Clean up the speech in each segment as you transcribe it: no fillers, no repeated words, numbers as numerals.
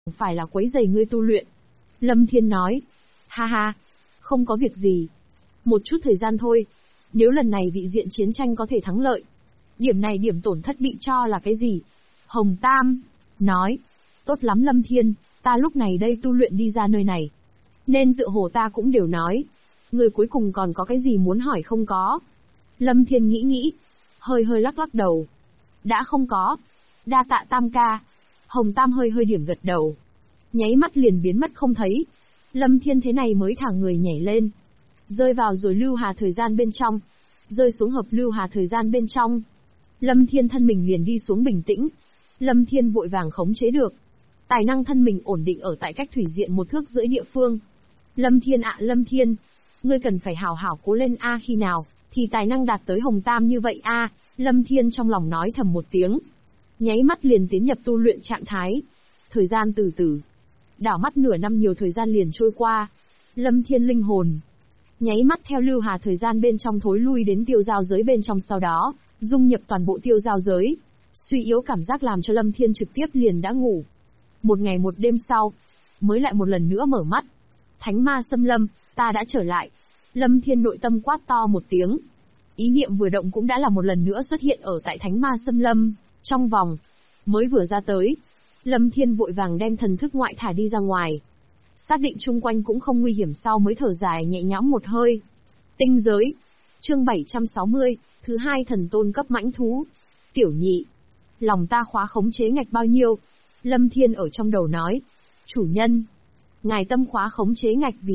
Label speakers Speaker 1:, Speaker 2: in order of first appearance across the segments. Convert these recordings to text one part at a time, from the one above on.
Speaker 1: phải là quấy rầy ngươi tu luyện. Lâm Thiên nói. Ha ha, không có việc gì. Một chút thời gian thôi. Nếu lần này vị diện chiến tranh có thể thắng lợi, điểm này điểm tổn thất bị cho là cái gì? Hồng Tam nói. Tốt lắm Lâm Thiên, ta lúc này đây tu luyện đi ra nơi này. Nên tựa hồ ta cũng đều nói. Người cuối cùng còn có cái gì muốn hỏi không có? Lâm Thiên nghĩ, hơi lắc đầu. Đã không có. Đa tạ Tam ca. Hồng Tam hơi điểm gật đầu. Nháy mắt liền biến mất không thấy. Lâm Thiên thế này mới thả người nhảy lên. Rơi vào rồi lưu hà thời gian bên trong. Rơi xuống hợp lưu hà thời gian bên trong. Lâm Thiên thân mình liền đi xuống bình tĩnh. Lâm Thiên vội vàng khống chế được. Tài năng thân mình ổn định ở tại cách thủy diện 1 thước rưỡi địa phương. Lâm Thiên ạ, Lâm Thiên, ngươi cần phải hảo hảo cố lên a, khi nào thì tài năng đạt tới Hồng Tam như vậy a? Lâm Thiên trong lòng nói thầm một tiếng. Nháy mắt liền tiến nhập tu luyện trạng thái. Thời gian từ từ. Đảo mắt nửa năm nhiều thời gian liền trôi qua. Lâm Thiên linh hồn nháy mắt theo lưu hà thời gian bên trong thối lui đến tiêu giao giới bên trong, sau đó dung nhập toàn bộ tiêu giao giới. Suy yếu cảm giác làm cho Lâm Thiên trực tiếp liền đã ngủ. 1 ngày 1 đêm sau, mới lại một lần nữa mở mắt. Thánh ma xâm lâm, ta đã trở lại. Lâm Thiên nội tâm quát to một tiếng. Ý niệm vừa động cũng đã là một lần nữa xuất hiện ở tại thánh ma xâm lâm, trong vòng. Mới vừa ra tới, Lâm Thiên vội vàng đem thần thức ngoại thả đi ra ngoài. Xác định chung quanh cũng không nguy hiểm sau mới thở dài nhẹ nhõm một hơi. Tinh giới. Chương 760, thứ 2 thần tôn cấp mãnh thú. Tiểu nhị. Lòng ta khóa khống chế ngạch bao nhiêu? Lâm Thiên ở trong đầu nói. Chủ nhân. Ngài tâm khóa khống chế ngạch vì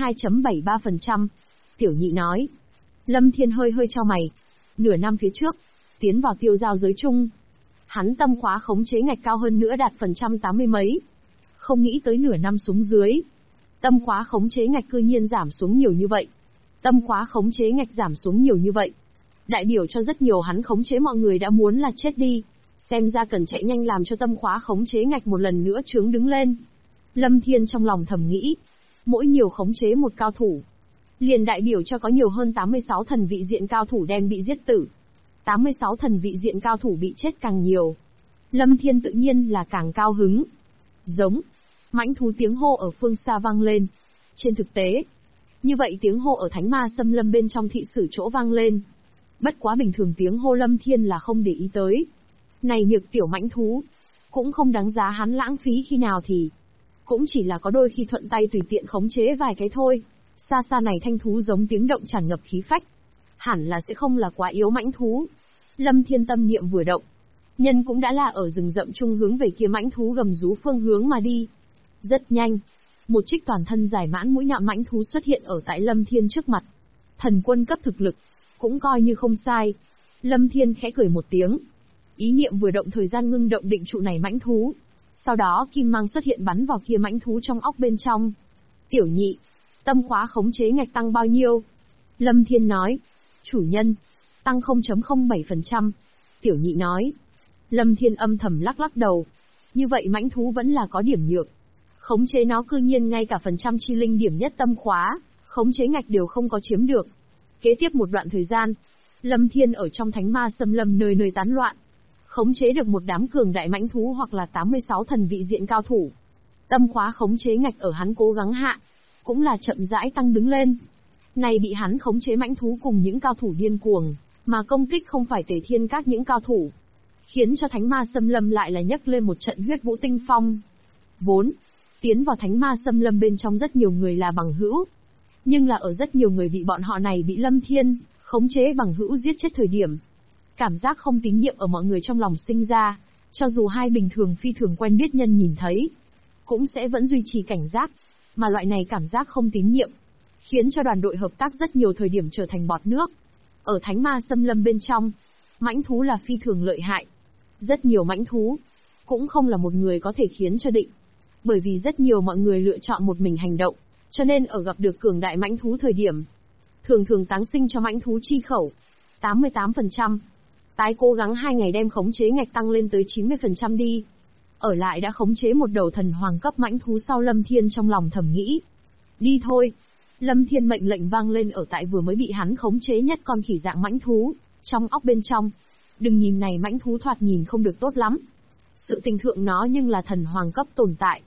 Speaker 1: 62.73%. Tiểu nhị nói. Lâm Thiên hơi chau mày. Nửa năm phía trước, tiến vào tiêu giao giới chung. Hắn tâm khóa khống chế ngạch cao hơn nữa đạt phần trăm 80 mấy. Không nghĩ tới nửa năm xuống dưới, tâm khóa khống chế ngạch cư nhiên giảm xuống nhiều như vậy. Tâm khóa khống chế ngạch giảm xuống nhiều như vậy. Đại biểu cho rất nhiều hắn khống chế mọi người đã muốn là chết đi. Xem ra cần chạy nhanh làm cho tâm khóa khống chế ngạch một lần nữa trướng đứng lên. Lâm Thiên trong lòng thầm nghĩ. Mỗi nhiều khống chế một cao thủ, liền đại biểu cho có nhiều hơn 86 thần vị diện cao thủ đem bị giết tử. 86 thần vị diện cao thủ bị chết càng nhiều. Lâm Thiên tự nhiên là càng cao hứng. Giống. Mãnh thú tiếng hô ở phương xa vang lên. Trên thực tế, như vậy tiếng hô ở thánh ma xâm lâm bên trong thị sử chỗ vang lên. Bất quá bình thường tiếng hô Lâm Thiên là không để ý tới. Này nhược tiểu mãnh thú, cũng không đáng giá hắn lãng phí khi nào thì. Cũng chỉ là có đôi khi thuận tay tùy tiện khống chế vài cái thôi. Xa xa này thanh thú giống tiếng động tràn ngập khí phách. Hẳn là sẽ không là quá yếu mãnh thú. Lâm Thiên tâm niệm vừa động. Nhân cũng đã là ở rừng rậm trung hướng về kia mãnh thú gầm rú phương hướng mà đi. Rất nhanh, một trích toàn thân dài mãn mũi nhọn mãnh thú xuất hiện ở tại Lâm Thiên trước mặt. Thần quân cấp thực lực, cũng coi như không sai. Lâm Thiên khẽ cười một tiếng. Ý niệm vừa động, thời gian ngưng động định trụ này mãnh thú. Sau đó kim mang xuất hiện bắn vào kia mãnh thú trong óc bên trong. Tiểu nhị, tâm khóa khống chế ngạch tăng bao nhiêu? Lâm Thiên nói. Chủ nhân, tăng 0.07%. Tiểu nhị nói. Lâm Thiên âm thầm lắc đầu. Như vậy mãnh thú vẫn là có điểm nhược. Khống chế nó cư nhiên ngay cả phần trăm chi linh điểm nhất tâm khóa, khống chế ngạch đều không có chiếm được. Kế tiếp một đoạn thời gian, Lâm Thiên ở trong thánh ma xâm lâm nơi nơi tán loạn. Khống chế được một đám cường đại mãnh thú hoặc là 86 thần vị diện cao thủ. Tâm khóa khống chế ngạch ở hắn cố gắng hạ, cũng là chậm rãi tăng đứng lên. Này bị hắn khống chế mãnh thú cùng những cao thủ điên cuồng, mà công kích không phải Tề Thiên các những cao thủ. Khiến cho thánh ma xâm lâm lại là nhấc lên một trận huyết vũ tinh phong. Vốn, tiến vào thánh ma xâm lâm bên trong rất nhiều người là bằng hữu. Nhưng là ở rất nhiều người bị bọn họ này bị Lâm Thiên khống chế bằng hữu giết chết thời điểm. Cảm giác không tín nhiệm ở mọi người trong lòng sinh ra, cho dù hai bình thường phi thường quen biết nhân nhìn thấy, cũng sẽ vẫn duy trì cảnh giác. Mà loại này cảm giác không tín nhiệm, khiến cho đoàn đội hợp tác rất nhiều thời điểm trở thành bọt nước. Ở thánh ma xâm lâm bên trong, mãnh thú là phi thường lợi hại. Rất nhiều mãnh thú, cũng không là một người có thể khiến cho định. Bởi vì rất nhiều mọi người lựa chọn một mình hành động, cho nên ở gặp được cường đại mãnh thú thời điểm, thường táng sinh cho mãnh thú chi khẩu. 88%. Tái cố gắng 2 ngày đem khống chế ngạch tăng lên tới 90% đi. Ở lại đã khống chế một đầu thần hoàng cấp mãnh thú sau, Lâm Thiên trong lòng thầm nghĩ. Đi thôi. Lâm Thiên mệnh lệnh vang lên ở tại vừa mới bị hắn khống chế nhất con khỉ dạng mãnh thú, trong óc bên trong. Đừng nhìn này mãnh thú thoạt nhìn không được tốt lắm. Sự tình thượng nó nhưng là thần hoàng cấp tồn tại.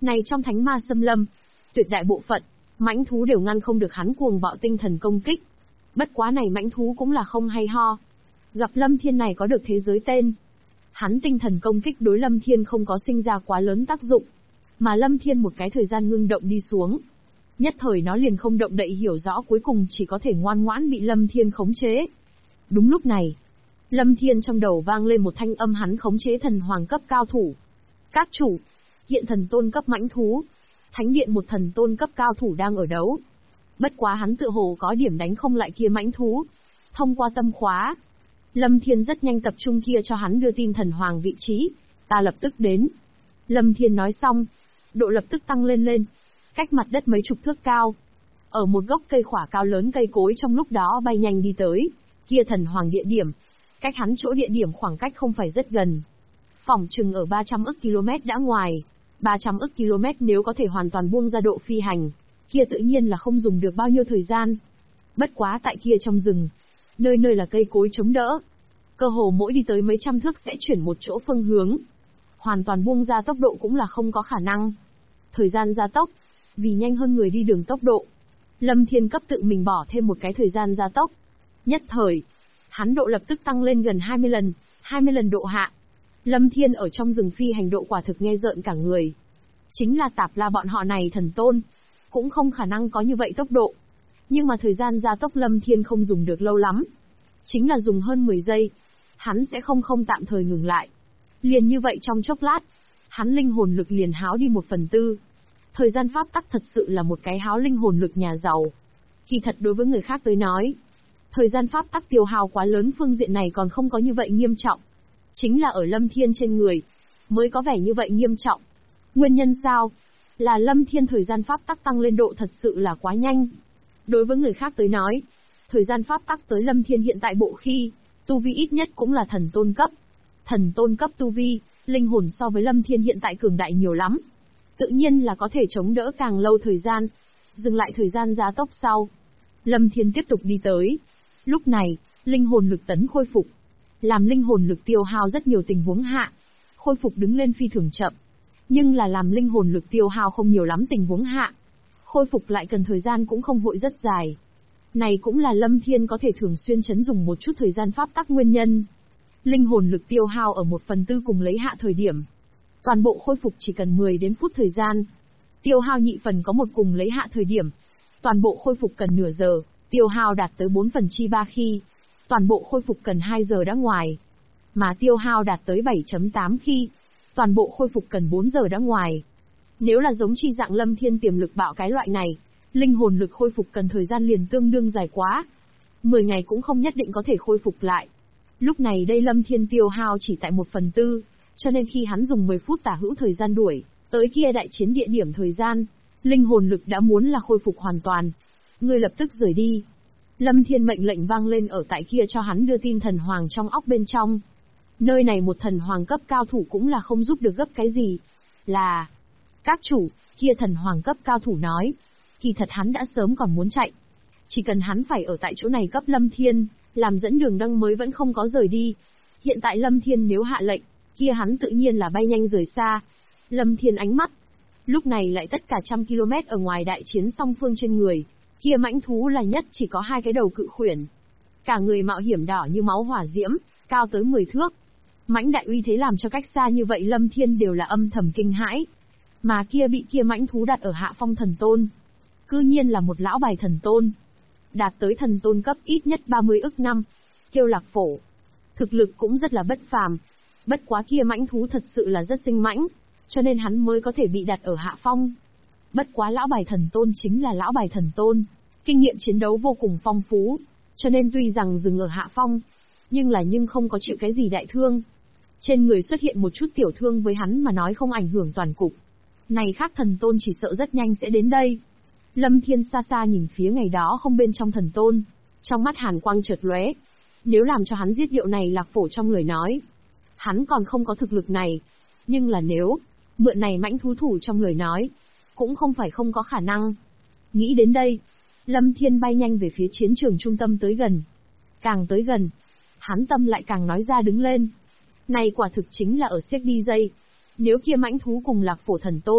Speaker 1: Này trong thánh ma xâm lâm, tuyệt đại bộ phận, mãnh thú đều ngăn không được hắn cuồng bạo tinh thần công kích. Bất quá này mãnh thú cũng là không hay ho. Gặp Lâm Thiên này có được thế giới tên. Hắn tinh thần công kích đối Lâm Thiên không có sinh ra quá lớn tác dụng. Mà Lâm Thiên một cái thời gian ngưng động đi xuống. Nhất thời nó liền không động đậy hiểu rõ cuối cùng chỉ có thể ngoan ngoãn bị Lâm Thiên khống chế. Đúng lúc này, Lâm Thiên trong đầu vang lên một thanh âm hắn khống chế thần hoàng cấp cao thủ. Các chủ, hiện thần tôn cấp mãnh thú. Thánh điện một thần tôn cấp cao thủ đang ở đấu. Bất quá hắn tự hồ có điểm đánh không lại kia mãnh thú. Thông qua tâm khóa, Lâm Thiên rất nhanh tập trung kia cho hắn đưa tin thần hoàng vị trí. Ta lập tức đến. Lâm Thiên nói xong, độ lập tức tăng lên, cách mặt đất mấy chục thước cao. Ở một gốc cây khỏa cao lớn cây cối trong lúc đó bay nhanh đi tới, kia thần hoàng địa điểm. Cách hắn chỗ địa điểm khoảng cách không phải rất gần. Phỏng chừng ở 300 ức km đã ngoài. 300 ức km nếu có thể hoàn toàn buông ra độ phi hành, kia tự nhiên là không dùng được bao nhiêu thời gian. Bất quá tại kia trong rừng, nơi nơi là cây cối chống đỡ. Cơ hồ mỗi đi tới mấy trăm thước sẽ chuyển một chỗ phương hướng. Hoàn toàn buông ra tốc độ cũng là không có khả năng. Thời gian gia tốc, vì nhanh hơn người đi đường tốc độ. Lâm Thiên cấp tự mình bỏ thêm một cái thời gian gia tốc. Nhất thời, hắn độ lập tức tăng lên gần 20 lần độ hạ. Lâm Thiên ở trong rừng phi hành độ quả thực nghe rợn cả người. Chính là Tạp La bọn họ này thần tôn, cũng không khả năng có như vậy tốc độ. Nhưng mà thời gian gia tốc Lâm Thiên không dùng được lâu lắm. Chính là dùng hơn 10 giây. Hắn sẽ không tạm thời ngừng lại. Liền như vậy trong chốc lát, hắn linh hồn lực liền háo đi 1/4. Thời gian pháp tắc thật sự là một cái háo linh hồn lực nhà giàu. Kỳ thật đối với người khác tới nói, thời gian pháp tắc tiêu hao quá lớn phương diện này còn không có như vậy nghiêm trọng. Chính là ở Lâm Thiên trên người, mới có vẻ như vậy nghiêm trọng. Nguyên nhân sao? Là Lâm Thiên thời gian pháp tắc tăng lên độ thật sự là quá nhanh. Đối với người khác tới nói, thời gian pháp tắc tới Lâm Thiên hiện tại bộ khi, tu vi ít nhất cũng là thần tôn cấp. Thần tôn cấp tu vi, linh hồn so với Lâm Thiên hiện tại cường đại nhiều lắm. Tự nhiên là có thể chống đỡ càng lâu thời gian. Dừng lại thời gian gia tốc sau, Lâm Thiên tiếp tục đi tới. Lúc này, linh hồn lực tấn khôi phục. Làm linh hồn lực tiêu hao rất nhiều tình huống hạ, khôi phục đứng lên phi thường chậm. Nhưng là làm linh hồn lực tiêu hao không nhiều lắm tình huống hạ, khôi phục lại cần thời gian cũng không vội rất dài. Này cũng là Lâm Thiên có thể thường xuyên chấn dùng một chút thời gian pháp tắc nguyên nhân. Linh hồn lực tiêu hao ở 1/4 cùng lấy hạ thời điểm. Toàn bộ khôi phục chỉ cần 10 đến phút thời gian. Tiêu hao nhị phần có một cùng lấy hạ thời điểm. Toàn bộ khôi phục cần nửa giờ, tiêu hao đạt tới 4/3 khi. Toàn bộ khôi phục cần 2 giờ đã ngoài. Mà tiêu hao đạt tới 7.8 khi. Toàn bộ khôi phục cần 4 giờ đã ngoài. Nếu là giống chi dạng Lâm Thiên tiềm lực bạo cái loại này, linh hồn lực khôi phục cần thời gian liền tương đương dài quá. 10 ngày cũng không nhất định có thể khôi phục lại. Lúc này đây Lâm Thiên tiêu hao chỉ tại 1/4, cho nên khi hắn dùng 10 phút tả hữu thời gian đuổi tới kia đại chiến địa điểm thời gian, linh hồn lực đã muốn là khôi phục hoàn toàn. Ngươi lập tức rời đi. Lâm Thiên mệnh lệnh vang lên ở tại kia cho hắn đưa tin thần hoàng trong óc bên trong. Nơi này một thần hoàng cấp cao thủ cũng là không giúp được gấp cái gì. Là, các chủ, kia thần hoàng cấp cao thủ nói, kỳ thật hắn đã sớm còn muốn chạy. Chỉ cần hắn phải ở tại chỗ này cấp Lâm Thiên, làm dẫn đường đăng mới vẫn không có rời đi. Hiện tại Lâm Thiên nếu hạ lệnh, kia hắn tự nhiên là bay nhanh rời xa. Lâm Thiên ánh mắt, lúc này lại tất cả 100 km ở ngoài đại chiến song phương trên người. Kia mãnh thú là nhất chỉ có 2 cái đầu cự khuyển. Cả người mạo hiểm đỏ như máu hỏa diễm, cao tới 10 thước. Mãnh đại uy thế làm cho cách xa như vậy Lâm Thiên đều là âm thầm kinh hãi. Mà kia bị kia mãnh thú đặt ở hạ phong thần tôn. Cư nhiên là một lão bài thần tôn. Đạt tới thần tôn cấp ít nhất 30 ức năm. Kêu Lạc Phổ. Thực lực cũng rất là bất phàm. Bất quá kia mãnh thú thật sự là rất sinh mãnh, cho nên hắn mới có thể bị đặt ở hạ phong. Bất quá lão bài thần tôn chính là lão bài thần tôn. Kinh nghiệm chiến đấu vô cùng phong phú. Cho nên tuy rằng dừng ở hạ phong, nhưng không có chịu cái gì đại thương. Trên người xuất hiện một chút tiểu thương với hắn mà nói không ảnh hưởng toàn cục. Này khác thần tôn chỉ sợ rất nhanh sẽ đến đây. Lâm Thiên xa xa nhìn phía ngày đó không bên trong thần tôn. Trong mắt hàn quang chợt lóe. Nếu làm cho hắn giết điệu này Lạc Phổ trong lời nói, hắn còn không có thực lực này. Nhưng là nếu mượn này mãnh thú thủ trong lời nói, cũng không phải không có khả năng. Nghĩ đến đây, Lâm Thiên bay nhanh về phía chiến trường trung tâm tới gần. Càng tới gần, hắn tâm lại càng nói ra đứng lên. Này quả thực chính là ở siếc đi dây. Nếu kia mãnh thú cùng Lạc Phổ thần tôn,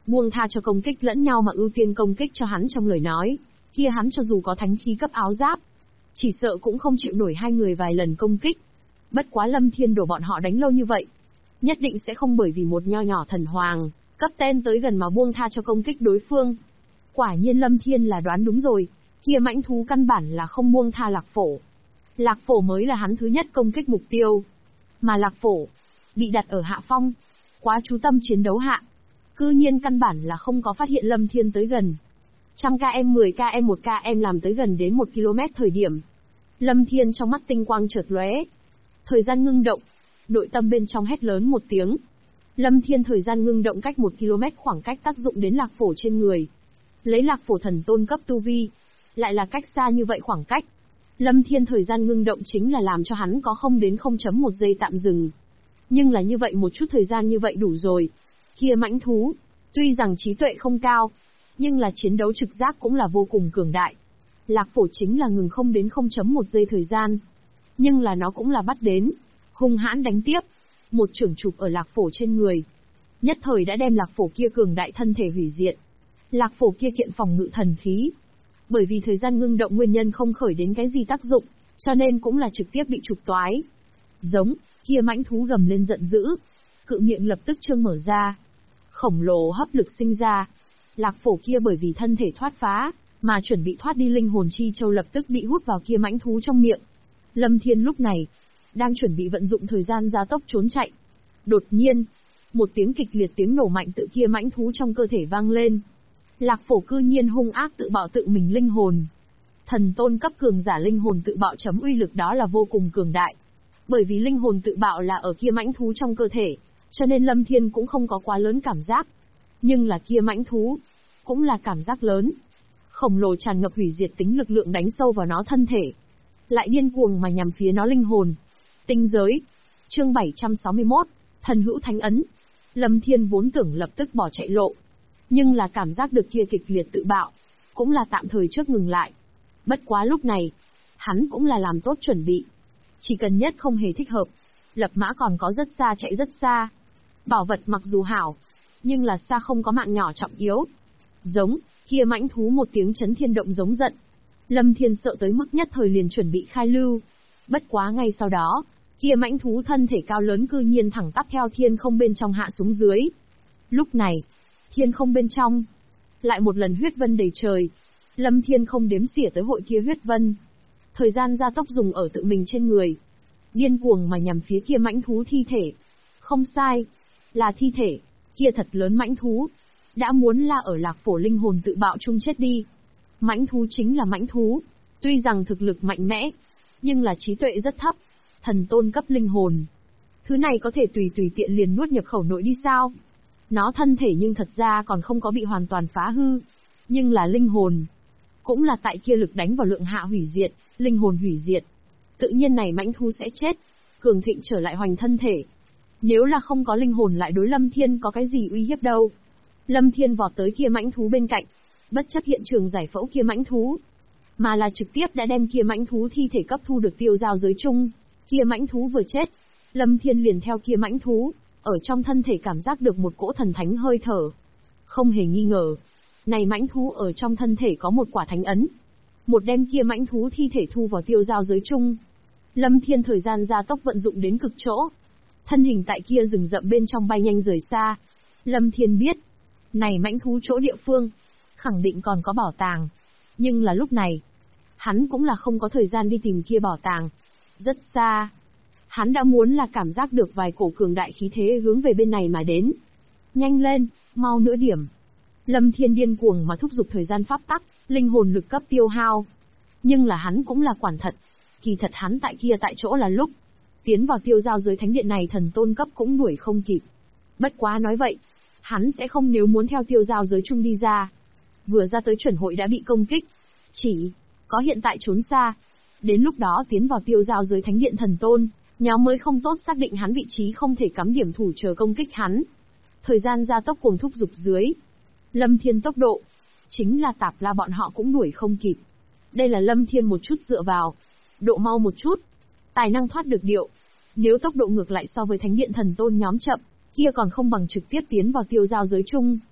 Speaker 1: buông tha cho công kích lẫn nhau mà ưu tiên công kích cho hắn trong lời nói, kia hắn cho dù có thánh khí cấp áo giáp, chỉ sợ cũng không chịu nổi hai người vài lần công kích. Bất quá Lâm Thiên đổ bọn họ đánh lâu như vậy, nhất định sẽ không bởi vì một nho nhỏ thần hoàng, cấp tên tới gần mà buông tha cho công kích đối phương. Quả nhiên Lâm Thiên là đoán đúng rồi, kia mãnh thú căn bản là không buông tha Lạc Phổ. Lạc Phổ mới là hắn thứ nhất công kích mục tiêu. Mà Lạc Phổ, bị đặt ở hạ phong, quá chú tâm chiến đấu hạ. Cư nhiên căn bản là không có phát hiện Lâm Thiên tới gần. 100km 10km 1km làm tới gần đến 1 km thời điểm. Lâm Thiên trong mắt tinh quang chợt lóe. Thời gian ngưng động, nội tâm bên trong hét lớn một tiếng. Lâm Thiên thời gian ngưng động cách 1 km khoảng cách tác dụng đến Lạc Phổ trên người. Lấy Lạc Phổ thần tôn cấp tu vi, lại là cách xa như vậy khoảng cách. Lâm Thiên thời gian ngưng động chính là làm cho hắn có không đến 0.1 giây tạm dừng. Nhưng là như vậy một chút thời gian như vậy đủ rồi. Kia mãnh thú, tuy rằng trí tuệ không cao, nhưng là chiến đấu trực giác cũng là vô cùng cường đại. Lạc Phổ chính là ngừng không đến 0.1 giây thời gian. Nhưng là nó cũng là bắt đến, hung hãn đánh tiếp. Một chưởng chụp ở Lạc Phổ trên người. Nhất thời đã đem Lạc Phổ kia cường đại thân thể hủy diệt. Lạc Phổ kia kiện phòng ngự thần khí. Bởi vì thời gian ngưng động nguyên nhân không khởi đến cái gì tác dụng, cho nên cũng là trực tiếp bị trục toái. Giống, kia mãnh thú gầm lên giận dữ. Cự miệng lập tức trương mở ra. Khổng lồ hấp lực sinh ra. Lạc Phổ kia bởi vì thân thể thoát phá, mà chuẩn bị thoát đi linh hồn chi châu lập tức bị hút vào kia mãnh thú trong miệng. Lâm Thiên lúc này, đang chuẩn bị vận dụng thời gian gia tốc trốn chạy. Đột nhiên, một tiếng kịch liệt tiếng nổ mạnh tự kia mãnh thú trong cơ thể vang lên. Lạc Phổ cư nhiên hung ác tự bạo tự mình linh hồn. Thần tôn cấp cường giả linh hồn tự bạo chấm uy lực đó là vô cùng cường đại. Bởi vì linh hồn tự bạo là ở kia mãnh thú trong cơ thể, cho nên Lâm Thiên cũng không có quá lớn cảm giác. Nhưng là kia mãnh thú, cũng là cảm giác lớn. Khổng lồ tràn ngập hủy diệt tính lực lượng đánh sâu vào nó thân thể. Lại điên cuồng mà nhằm phía nó linh hồn. Tinh giới. Chương 761, Thần hữu thánh ấn. Lâm Thiên vốn tưởng lập tức bỏ chạy lộ. Nhưng là cảm giác được kia kịch liệt tự bạo, cũng là tạm thời trước ngừng lại. Bất quá lúc này, hắn cũng là làm tốt chuẩn bị. Chỉ cần nhất không hề thích hợp, lập mã còn có rất xa chạy rất xa. Bảo vật mặc dù hảo, nhưng là xa không có mạng nhỏ trọng yếu. Giống, kia mãnh thú một tiếng chấn thiên động giống giận. Lâm Thiên sợ tới mức nhất thời liền chuẩn bị khai lưu. Bất quá ngay sau đó, kia mãnh thú thân thể cao lớn cư nhiên thẳng tắp theo thiên không bên trong hạ xuống dưới. Lúc này, thiên không bên trong, lại một lần huyết vân đầy trời. Lâm Thiên không đếm xỉa tới hội kia huyết vân. Thời gian gia tốc dùng ở tự mình trên người. Điên cuồng mà nhằm phía kia mãnh thú thi thể. Không sai, là thi thể, kia thật lớn mãnh thú. Đã muốn là ở Lạc Phổ linh hồn tự bạo chung chết đi. Mãnh thú chính là mãnh thú. Tuy rằng thực lực mạnh mẽ, nhưng là trí tuệ rất thấp. Thần tôn cấp linh hồn. Thứ này có thể tùy tiện liền nuốt nhập khẩu nội đi sao? Nó thân thể nhưng thật ra còn không có bị hoàn toàn phá hư. Nhưng là linh hồn. Cũng là tại kia lực đánh vào lượng hạ hủy diệt, linh hồn hủy diệt. Tự nhiên này mãnh thú sẽ chết. Cường thịnh trở lại hoành thân thể. Nếu là không có linh hồn lại đối Lâm Thiên có cái gì uy hiếp đâu. Lâm Thiên vọt tới kia mãnh thú bên cạnh. Bất chấp hiện trường giải phẫu kia mãnh thú. Mà là trực tiếp đã đem kia mãnh thú thi thể cấp thu được tiêu giao giới chung. Kia mãnh thú vừa chết. Lâm Thiên liền theo kia mãnh thú. Ở trong thân thể cảm giác được một cỗ thần thánh hơi thở. Không hề nghi ngờ. Này mãnh thú ở trong thân thể có một quả thánh ấn. Một đem kia mãnh thú thi thể thu vào tiêu giao giới chung. Lâm Thiên thời gian gia tốc vận dụng đến cực chỗ. Thân hình tại kia rừng rậm bên trong bay nhanh rời xa. Lâm Thiên biết. Này mãnh thú chỗ địa phương. Khẳng định còn có bảo tàng. Nhưng là lúc này. Hắn cũng là không có thời gian đi tìm kia bảo tàng. Rất xa. Hắn đã muốn là cảm giác được vài cổ cường đại khí thế hướng về bên này mà đến. Nhanh lên, mau nữa điểm. Lâm Thiên điên cuồng mà thúc giục thời gian pháp tắc, linh hồn lực cấp tiêu hao. Nhưng là hắn cũng là quản thật. Kỳ thật hắn tại kia tại chỗ là lúc. Tiến vào tiêu giao giới thánh điện này thần tôn cấp cũng đuổi không kịp. Bất quá nói vậy, hắn sẽ không nếu muốn theo tiêu giao giới chung đi ra. Vừa ra tới chuẩn hội đã bị công kích. Chỉ có hiện tại trốn xa. Đến lúc đó tiến vào tiêu giao giới thánh điện thần tôn, nhóm mới không tốt xác định hắn vị trí không thể cắm điểm thủ chờ công kích hắn. Thời gian gia tốc cùng thúc giục dưới. Lâm Thiên tốc độ, chính là Tạp La bọn họ cũng đuổi không kịp. Đây là Lâm Thiên một chút dựa vào. Độ mau một chút. Tài năng thoát được điệu. Nếu tốc độ ngược lại so với thánh điện thần tôn nhóm chậm, kia còn không bằng trực tiếp tiến vào tiêu giao giới chung.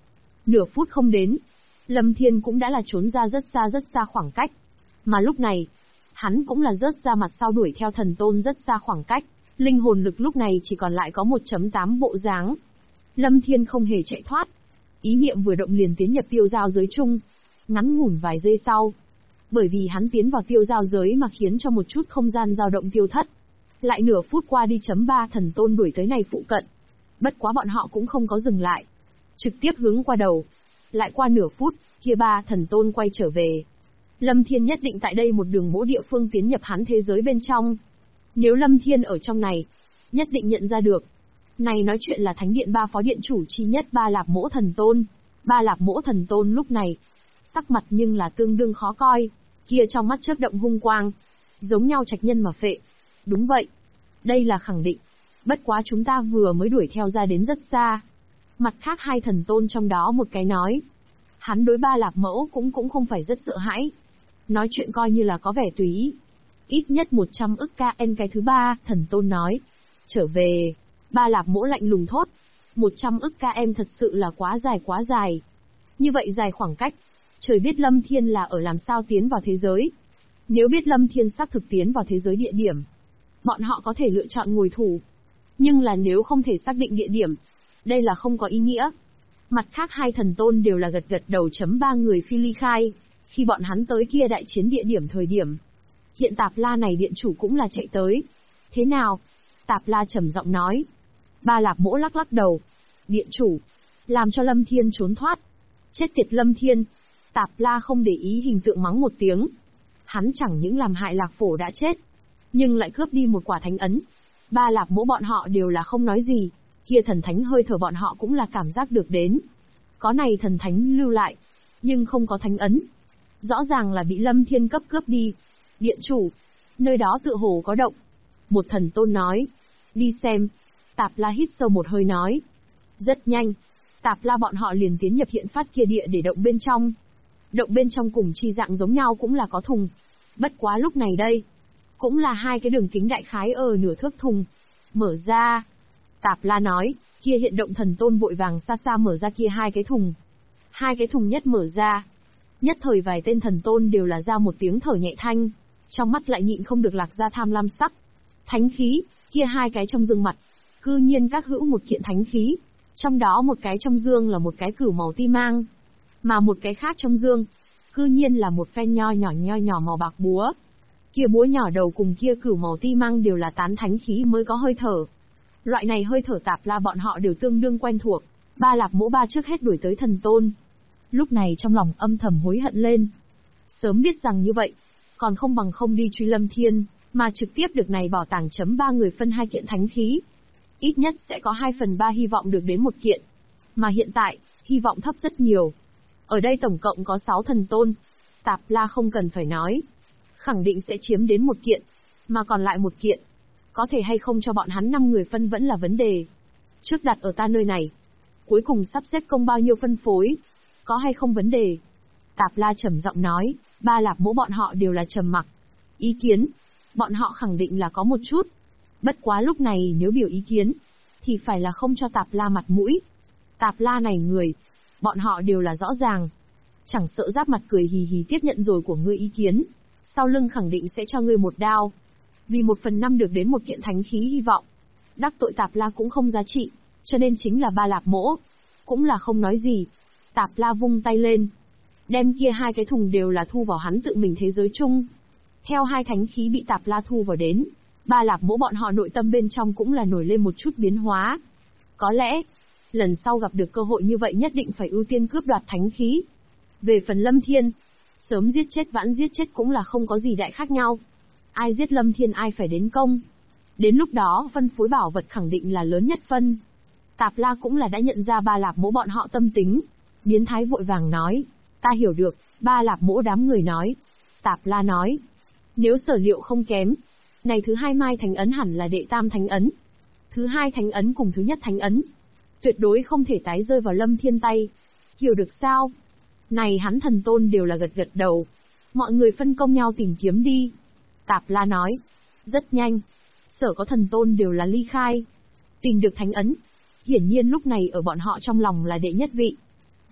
Speaker 1: Nửa phút không đến, Lâm Thiên cũng đã là trốn ra rất xa khoảng cách. Mà lúc này, hắn cũng là rớt ra mặt sau đuổi theo thần tôn rất xa khoảng cách, linh hồn lực lúc này chỉ còn lại có 1.8 bộ dáng. Lâm Thiên không hề chạy thoát, ý niệm vừa động liền tiến nhập tiêu giao giới chung. Ngắn ngủn vài giây sau, bởi vì hắn tiến vào tiêu giao giới mà khiến cho một chút không gian dao động tiêu thất. Lại nửa phút qua đi, 3 thần tôn đuổi tới này phụ cận. Bất quá bọn họ cũng không có dừng lại, trực tiếp hướng qua đầu. Lại qua nửa phút, kia 3 thần tôn quay trở về. Lâm Thiên nhất định tại đây một đường mỗ địa phương tiến nhập hắn thế giới bên trong. Nếu Lâm Thiên ở trong này, nhất định nhận ra được. Này nói chuyện là thánh điện 3 phó điện chủ chi nhất Ba Lạp Mỗ Thần Tôn. Ba Lạp Mỗ Thần Tôn lúc này, sắc mặt nhưng là tương đương khó coi, kia trong mắt chớp động hung quang, giống nhau trạch nhân mà phệ. Đúng vậy, đây là khẳng định. Bất quá chúng ta vừa mới đuổi theo ra đến rất xa. Mặt khác 2 thần tôn trong đó một cái nói, hắn đối Ba Lạp Mẫu cũng không phải rất sợ hãi. Nói chuyện coi như là có vẻ tùy ý. Ít nhất 100 ức KN. Cái thứ 3 thần tôn nói, trở về. Ba Lạp Mỗ lạnh lùng thốt, 100 ức KM thật sự là quá dài. Như vậy dài khoảng cách, trời biết Lâm Thiên là ở làm sao tiến vào thế giới. Nếu biết Lâm Thiên xác thực tiến vào thế giới địa điểm, bọn họ có thể lựa chọn ngồi thủ. Nhưng là nếu không thể xác định địa điểm, đây là không có ý nghĩa. Mặt khác 2 thần tôn đều là gật đầu. 3 người phi ly khai, khi bọn hắn tới kia đại chiến địa điểm thời điểm. Hiện Tạp La này điện chủ cũng là chạy tới. Thế nào? Tạp La trầm giọng nói. Ba Lạp Mỗ lắc đầu. Điện chủ, làm cho Lâm Thiên trốn thoát. Chết tiệt Lâm Thiên. Tạp La không để ý hình tượng mắng một tiếng. Hắn chẳng những làm hại Lạc Phổ đã chết, nhưng lại cướp đi một quả thánh ấn. Ba Lạp Mỗ bọn họ đều là không nói gì, kia thần thánh hơi thở bọn họ cũng là cảm giác được đến. Có này thần thánh lưu lại, nhưng không có thánh ấn. Rõ ràng là bị Lâm Thiên cướp đi. Điện chủ, nơi đó tựa hồ có động. Một thần tôn nói. Đi xem. Tạp La hít sâu một hơi nói. Rất nhanh, Tạp La bọn họ liền tiến nhập hiện phát kia địa để động bên trong. Động bên trong cùng chi dạng giống nhau cũng là có thùng. Bất quá lúc này đây, cũng là 2 cái đường kính đại khái ở nửa thước thùng. Mở ra. Tạp La nói, kia hiện động thần tôn vội vàng xa mở ra kia 2 cái thùng. 2 cái thùng nhất mở ra. Nhất thời vài tên thần tôn đều là ra một tiếng thở nhẹ thanh, trong mắt lại nhịn không được lạc ra tham lam sắc. Thánh khí, kia 2 cái trong dương mặt, cư nhiên các hữu một kiện thánh khí. Trong đó một cái trong dương là một cái cửu màu ti mang, mà một cái khác trong dương, cư nhiên là một phen nho nhỏ màu bạc búa. Kia búa nhỏ đầu cùng kia cửu màu ti mang đều là tán thánh khí mới có hơi thở. Loại này hơi thở Tạp La bọn họ đều tương đương quen thuộc. Ba Lạp Mỗ ba trước hết đuổi tới thần tôn. Lúc này trong lòng âm thầm hối hận lên. Sớm biết rằng như vậy, còn không bằng không đi truy Lâm Thiên, mà trực tiếp được này bảo tàng. 3 người phân 2 kiện thánh khí. Ít nhất sẽ có 2/3 hy vọng được đến một kiện. Mà hiện tại, hy vọng thấp rất nhiều. Ở đây tổng cộng có 6 thần tôn. Tạp La không cần phải nói, khẳng định sẽ chiếm đến một kiện. Mà còn lại một kiện, có thể hay không cho bọn hắn 5 người phân vẫn là vấn đề. Trước đặt ở ta nơi này, cuối cùng sắp xếp công bao nhiêu phân phối, có hay không vấn đề. Tạp La trầm giọng nói. Ba Lạp Mỗ bọn họ đều là trầm mặc. Ý kiến, bọn họ khẳng định là có một chút. Bất quá lúc này nếu biểu ý kiến, thì phải là không cho Tạp La mặt mũi. Tạp La này người, bọn họ đều là rõ ràng. Chẳng sợ giáp mặt cười hì hì tiếp nhận rồi của ngươi ý kiến, sau lưng khẳng định sẽ cho ngươi một đao. Vì 1/5 được đến một kiện thánh khí hy vọng, đắc tội Tạp La cũng không giá trị, cho nên chính là Ba Lạp Mỗ cũng là không nói gì. Tạp La vung tay lên, đem kia 2 cái thùng đều là thu vào hắn tự mình thế giới chung. Theo 2 thánh khí bị Tạp La thu vào đến, Ba Lạp Mỗ bọn họ nội tâm bên trong cũng là nổi lên một chút biến hóa. Có lẽ, lần sau gặp được cơ hội như vậy nhất định phải ưu tiên cướp đoạt thánh khí. Về phần Lâm Thiên, sớm giết chết vãn giết chết cũng là không có gì đại khác nhau. Ai giết Lâm Thiên ai phải đến công. Đến lúc đó phân phối bảo vật khẳng định là lớn nhất phân. Tạp La cũng là đã nhận ra Ba Lạp Mỗ bọn họ tâm tính. Biến thái vội vàng nói. Ta hiểu được. Ba Lạp Mỗ đám người nói. Tạp La nói. Nếu sở liệu không kém, này thứ 2 mai thánh ấn hẳn là đệ tam thánh ấn. Thứ 2 thánh ấn cùng thứ nhất thánh ấn, tuyệt đối không thể tái rơi vào Lâm Thiên tay. Hiểu được sao? Này hắn thần tôn đều là gật đầu. Mọi người phân công nhau tìm kiếm đi. Tạp La nói. Rất nhanh, sở có thần tôn đều là ly khai. Tìm được thánh ấn, hiển nhiên lúc này ở bọn họ trong lòng là đệ nhất vị.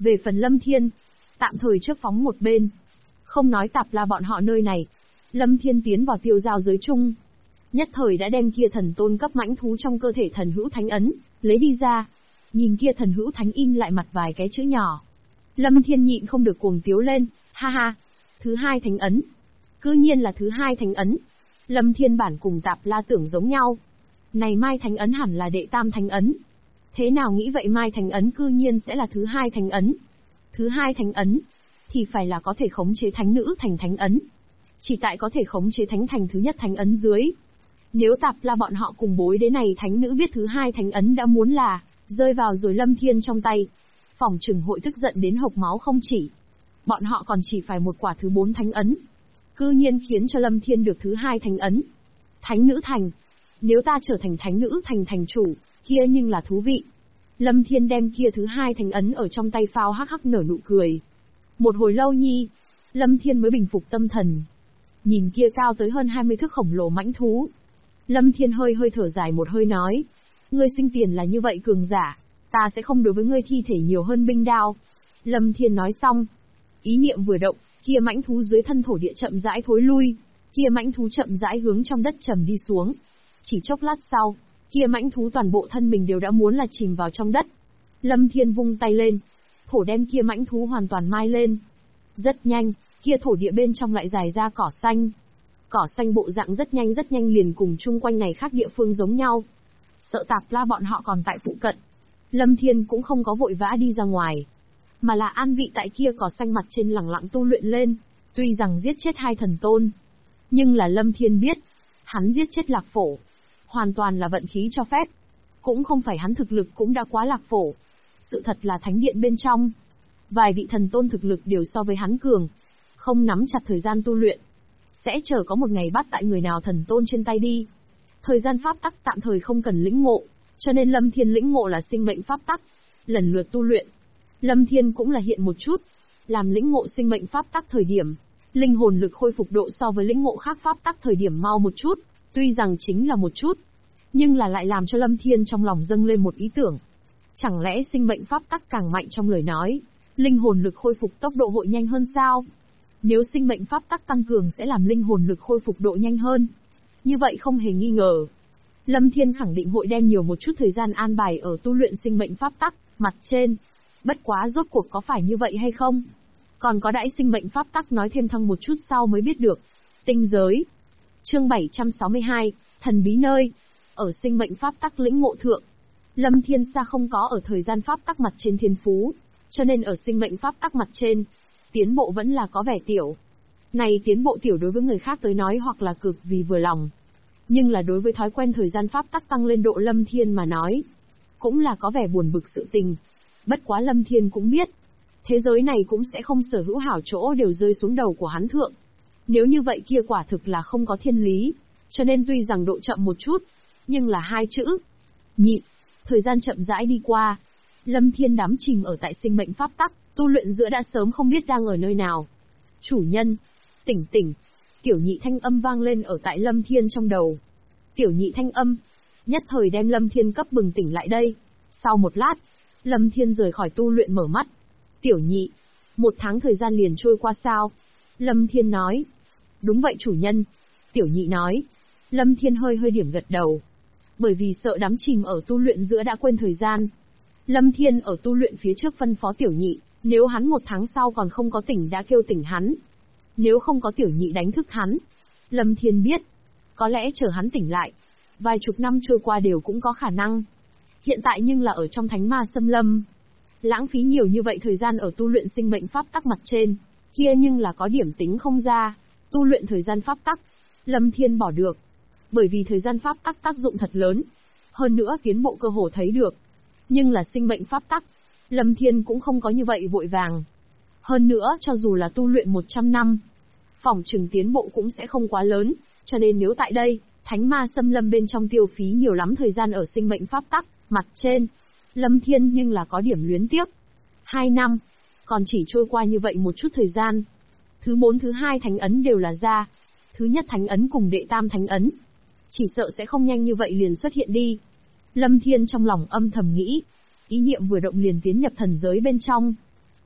Speaker 1: Về phần Lâm Thiên, tạm thời trước phóng một bên. Không nói Tạp La bọn họ nơi này. Lâm Thiên tiến vào tiêu giao giới chung. Nhất thời đã đem kia thần tôn cấp mãnh thú trong cơ thể thần hữu thánh ấn, lấy đi ra. Nhìn kia thần hữu thánh in lại mặt vài cái chữ nhỏ. Lâm Thiên nhịn không được cuồng tiếu lên, ha ha. Thứ hai thánh ấn. Cư nhiên là thứ hai thánh ấn. Lâm Thiên bản cùng Tạp La tưởng giống nhau. Này Mai thánh ấn hẳn là đệ tam thánh ấn. Thế nào nghĩ vậy Mai thánh ấn cư nhiên sẽ là thứ hai thánh ấn. Thứ hai thánh ấn, thì phải là có thể khống chế thánh nữ thành thánh ấn. Chỉ tại có thể khống chế thánh thành thứ nhất thánh ấn dưới. Nếu Tạp La bọn họ cùng bối đế này thánh nữ biết thứ hai thánh ấn đã muốn là rơi vào rồi Lâm Thiên trong tay, phỏng chừng hội tức giận đến hộc máu không chỉ. Bọn họ còn chỉ phải một quả thứ 4 thánh ấn. Cư nhiên khiến cho Lâm Thiên được thứ hai thánh ấn. Thánh nữ thành. Nếu ta trở thành thánh nữ thành thành chủ, kia nhưng là thú vị. Lâm Thiên đem kia thứ hai thánh ấn ở trong tay phao hắc hắc nở nụ cười. Một hồi lâu nhi, Lâm Thiên mới bình phục tâm thần. Nhìn kia cao tới hơn 20 thước khổng lồ mãnh thú. Lâm Thiên hơi thở dài một hơi nói. Ngươi sinh tiền là như vậy cường giả, ta sẽ không đối với ngươi thi thể nhiều hơn binh đao. Lâm Thiên nói xong. Ý niệm vừa động, kia mãnh thú dưới thân thổ địa chậm rãi thối lui. Kia mãnh thú chậm rãi hướng trong đất trầm đi xuống. Chỉ chốc lát sau, kia mãnh thú toàn bộ thân mình đều đã muốn là chìm vào trong đất. Lâm Thiên vung tay lên, thổ đem kia mãnh thú hoàn toàn mai lên. Rất nhanh, kia thổ địa bên trong lại dài ra cỏ xanh. Cỏ xanh bộ dạng rất nhanh liền cùng chung quanh này khác địa phương giống nhau. Sợ Tạp La bọn họ còn tại phụ cận. Lâm Thiên cũng không có vội vã đi ra ngoài, mà là an vị tại kia cỏ xanh mặt trên lẳng lặng tu luyện lên. Tuy rằng giết chết hai thần tôn, nhưng là Lâm Thiên biết, hắn giết chết Lạc Phổ, hoàn toàn là vận khí cho phép. Cũng không phải hắn thực lực cũng đã quá Lạc Phổ. Sự thật là thánh điện bên trong, vài vị thần tôn thực lực đều so với hắn cường. Không nắm chặt thời gian tu luyện, sẽ chờ có một ngày bắt tại người nào thần tôn trên tay đi. Thời gian pháp tắc tạm thời không cần lĩnh ngộ, cho nên Lâm Thiên lĩnh ngộ là sinh mệnh pháp tắc. Lần lượt tu luyện, Lâm Thiên cũng là hiện một chút. Làm lĩnh ngộ sinh mệnh pháp tắc thời điểm, linh hồn lực khôi phục độ so với lĩnh ngộ khác pháp tắc thời điểm mau một chút. Tuy rằng chính là một chút, nhưng là lại làm cho Lâm Thiên trong lòng dâng lên một ý tưởng. Chẳng lẽ sinh mệnh pháp tắc càng mạnh trong lời nói, linh hồn lực khôi phục tốc độ hội nhanh hơn sao? Nếu sinh mệnh pháp tắc tăng cường sẽ làm linh hồn lực khôi phục độ nhanh hơn. Như vậy không hề nghi ngờ, Lâm Thiên khẳng định hội đem nhiều một chút thời gian an bài ở tu luyện sinh mệnh pháp tắc mặt trên. Bất quá rốt cuộc có phải như vậy hay không? Còn có đãi sinh mệnh pháp tắc nói thêm thăng một chút sau mới biết được. Tinh giới. Chương 762, thần bí nơi. Ở sinh mệnh pháp tắc lĩnh ngộ thượng, Lâm Thiên xa không có ở thời gian pháp tắc mặt trên thiên phú, cho nên ở sinh mệnh pháp tắc mặt trên, tiến bộ vẫn là có vẻ tiểu. Này tiến bộ tiểu đối với người khác tới nói hoặc là cực vì vừa lòng, nhưng là đối với thói quen thời gian pháp tắc tăng lên độ Lâm Thiên mà nói, cũng là có vẻ buồn bực sự tình. Bất quá Lâm Thiên cũng biết, thế giới này cũng sẽ không sở hữu hảo chỗ đều rơi xuống đầu của hắn thượng. Nếu như vậy kia quả thực là không có thiên lý, cho nên tuy rằng độ chậm một chút, nhưng là hai chữ, nhịn. Thời gian chậm rãi đi qua, Lâm Thiên đắm chìm ở tại sinh mệnh pháp tắc, tu luyện giữa đã sớm không biết đang ở nơi nào. Chủ nhân, tỉnh tỉnh, tiểu nhị thanh âm vang lên ở tại Lâm Thiên trong đầu. Tiểu nhị thanh âm, nhất thời đem Lâm Thiên cấp bừng tỉnh lại đây. Sau một lát, Lâm Thiên rời khỏi tu luyện mở mắt. Tiểu nhị, 1 tháng thời gian liền trôi qua sao? Lâm Thiên nói. Đúng vậy chủ nhân. Tiểu nhị nói. Lâm Thiên hơi điểm gật đầu. Bởi vì sợ đắm chìm ở tu luyện giữa đã quên thời gian, Lâm Thiên ở tu luyện phía trước phân phó tiểu nhị, nếu hắn 1 tháng sau còn không có tỉnh đã kêu tỉnh hắn. Nếu không có tiểu nhị đánh thức hắn, Lâm Thiên biết, có lẽ chờ hắn tỉnh lại, vài chục năm trôi qua đều cũng có khả năng. Hiện tại nhưng là ở trong thánh ma xâm lâm, lãng phí nhiều như vậy thời gian ở tu luyện sinh mệnh pháp tắc mặt trên, kia nhưng là có điểm tính không ra. Tu luyện thời gian pháp tắc, Lâm Thiên bỏ được. Bởi vì thời gian pháp tắc tác dụng thật lớn, hơn nữa tiến bộ cơ hồ thấy được. Nhưng là sinh mệnh pháp tắc, Lâm Thiên cũng không có như vậy vội vàng. Hơn nữa cho dù là tu luyện 100 năm, phỏng chừng tiến bộ cũng sẽ không quá lớn, cho nên nếu tại đây, thánh ma xâm lâm bên trong tiêu phí nhiều lắm thời gian ở sinh mệnh pháp tắc mặt trên, Lâm Thiên nhưng là có điểm luyến tiếc. 2 năm, còn chỉ trôi qua như vậy một chút thời gian. Thứ 4 thứ 2 thánh ấn đều là ra. Thứ nhất thánh ấn cùng đệ tam thánh ấn, chỉ sợ sẽ không nhanh như vậy liền xuất hiện đi. Lâm Thiên trong lòng âm thầm nghĩ, ý niệm vừa động liền tiến nhập thần giới bên trong.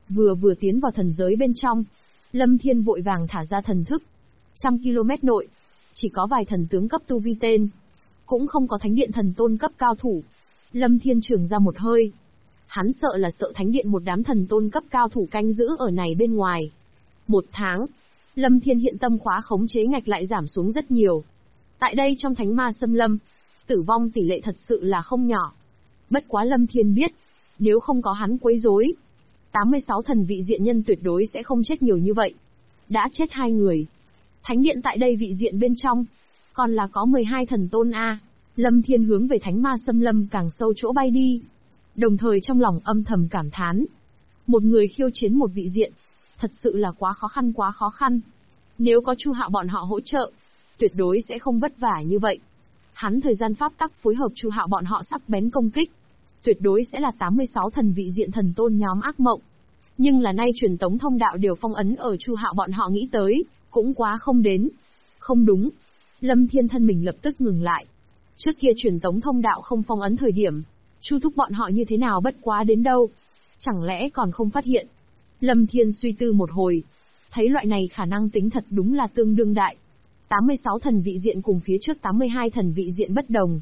Speaker 1: Vừa tiến vào thần giới bên trong, Lâm Thiên vội vàng thả ra thần thức. 100 km nội, chỉ có vài thần tướng cấp tu vi tên, cũng không có thánh điện thần tôn cấp cao thủ. Lâm Thiên trường ra một hơi. Hắn sợ thánh điện một đám thần tôn cấp cao thủ canh giữ ở này bên ngoài. 1 tháng, Lâm Thiên hiện tâm khóa khống chế ngạch lại giảm xuống rất nhiều. Tại đây trong thánh ma xâm lâm, tử vong tỷ lệ thật sự là không nhỏ. Bất quá Lâm Thiên biết, nếu không có hắn quấy rối, 86 thần vị diện nhân tuyệt đối sẽ không chết nhiều như vậy. Đã chết 2 người. Thánh điện tại đây vị diện bên trong, còn là có 12 thần tôn A. Lâm Thiên hướng về thánh ma xâm lâm càng sâu chỗ bay đi. Đồng thời trong lòng âm thầm cảm thán. Một người khiêu chiến một vị diện, thật sự là quá khó khăn. Nếu có Chu Hạo bọn họ hỗ trợ, tuyệt đối sẽ không vất vả như vậy. Hắn thời gian pháp tắc phối hợp Chu Hạo bọn họ sắc bén công kích, tuyệt đối sẽ là 86 thần vị diện thần tôn nhóm ác mộng. Nhưng là nay truyền tống thông đạo đều phong ấn ở Chu Hạo bọn họ nghĩ tới, cũng quá không đến. Không đúng. Lâm Thiên thân mình lập tức ngừng lại. Trước kia truyền tống thông đạo không phong ấn thời điểm, Chu thúc bọn họ như thế nào bất quá đến đâu. Chẳng lẽ còn không phát hiện? Lâm Thiên suy tư một hồi, thấy loại này khả năng tính thật đúng là tương đương đại. 86 thần vị diện cùng phía trước 82 thần vị diện bất đồng.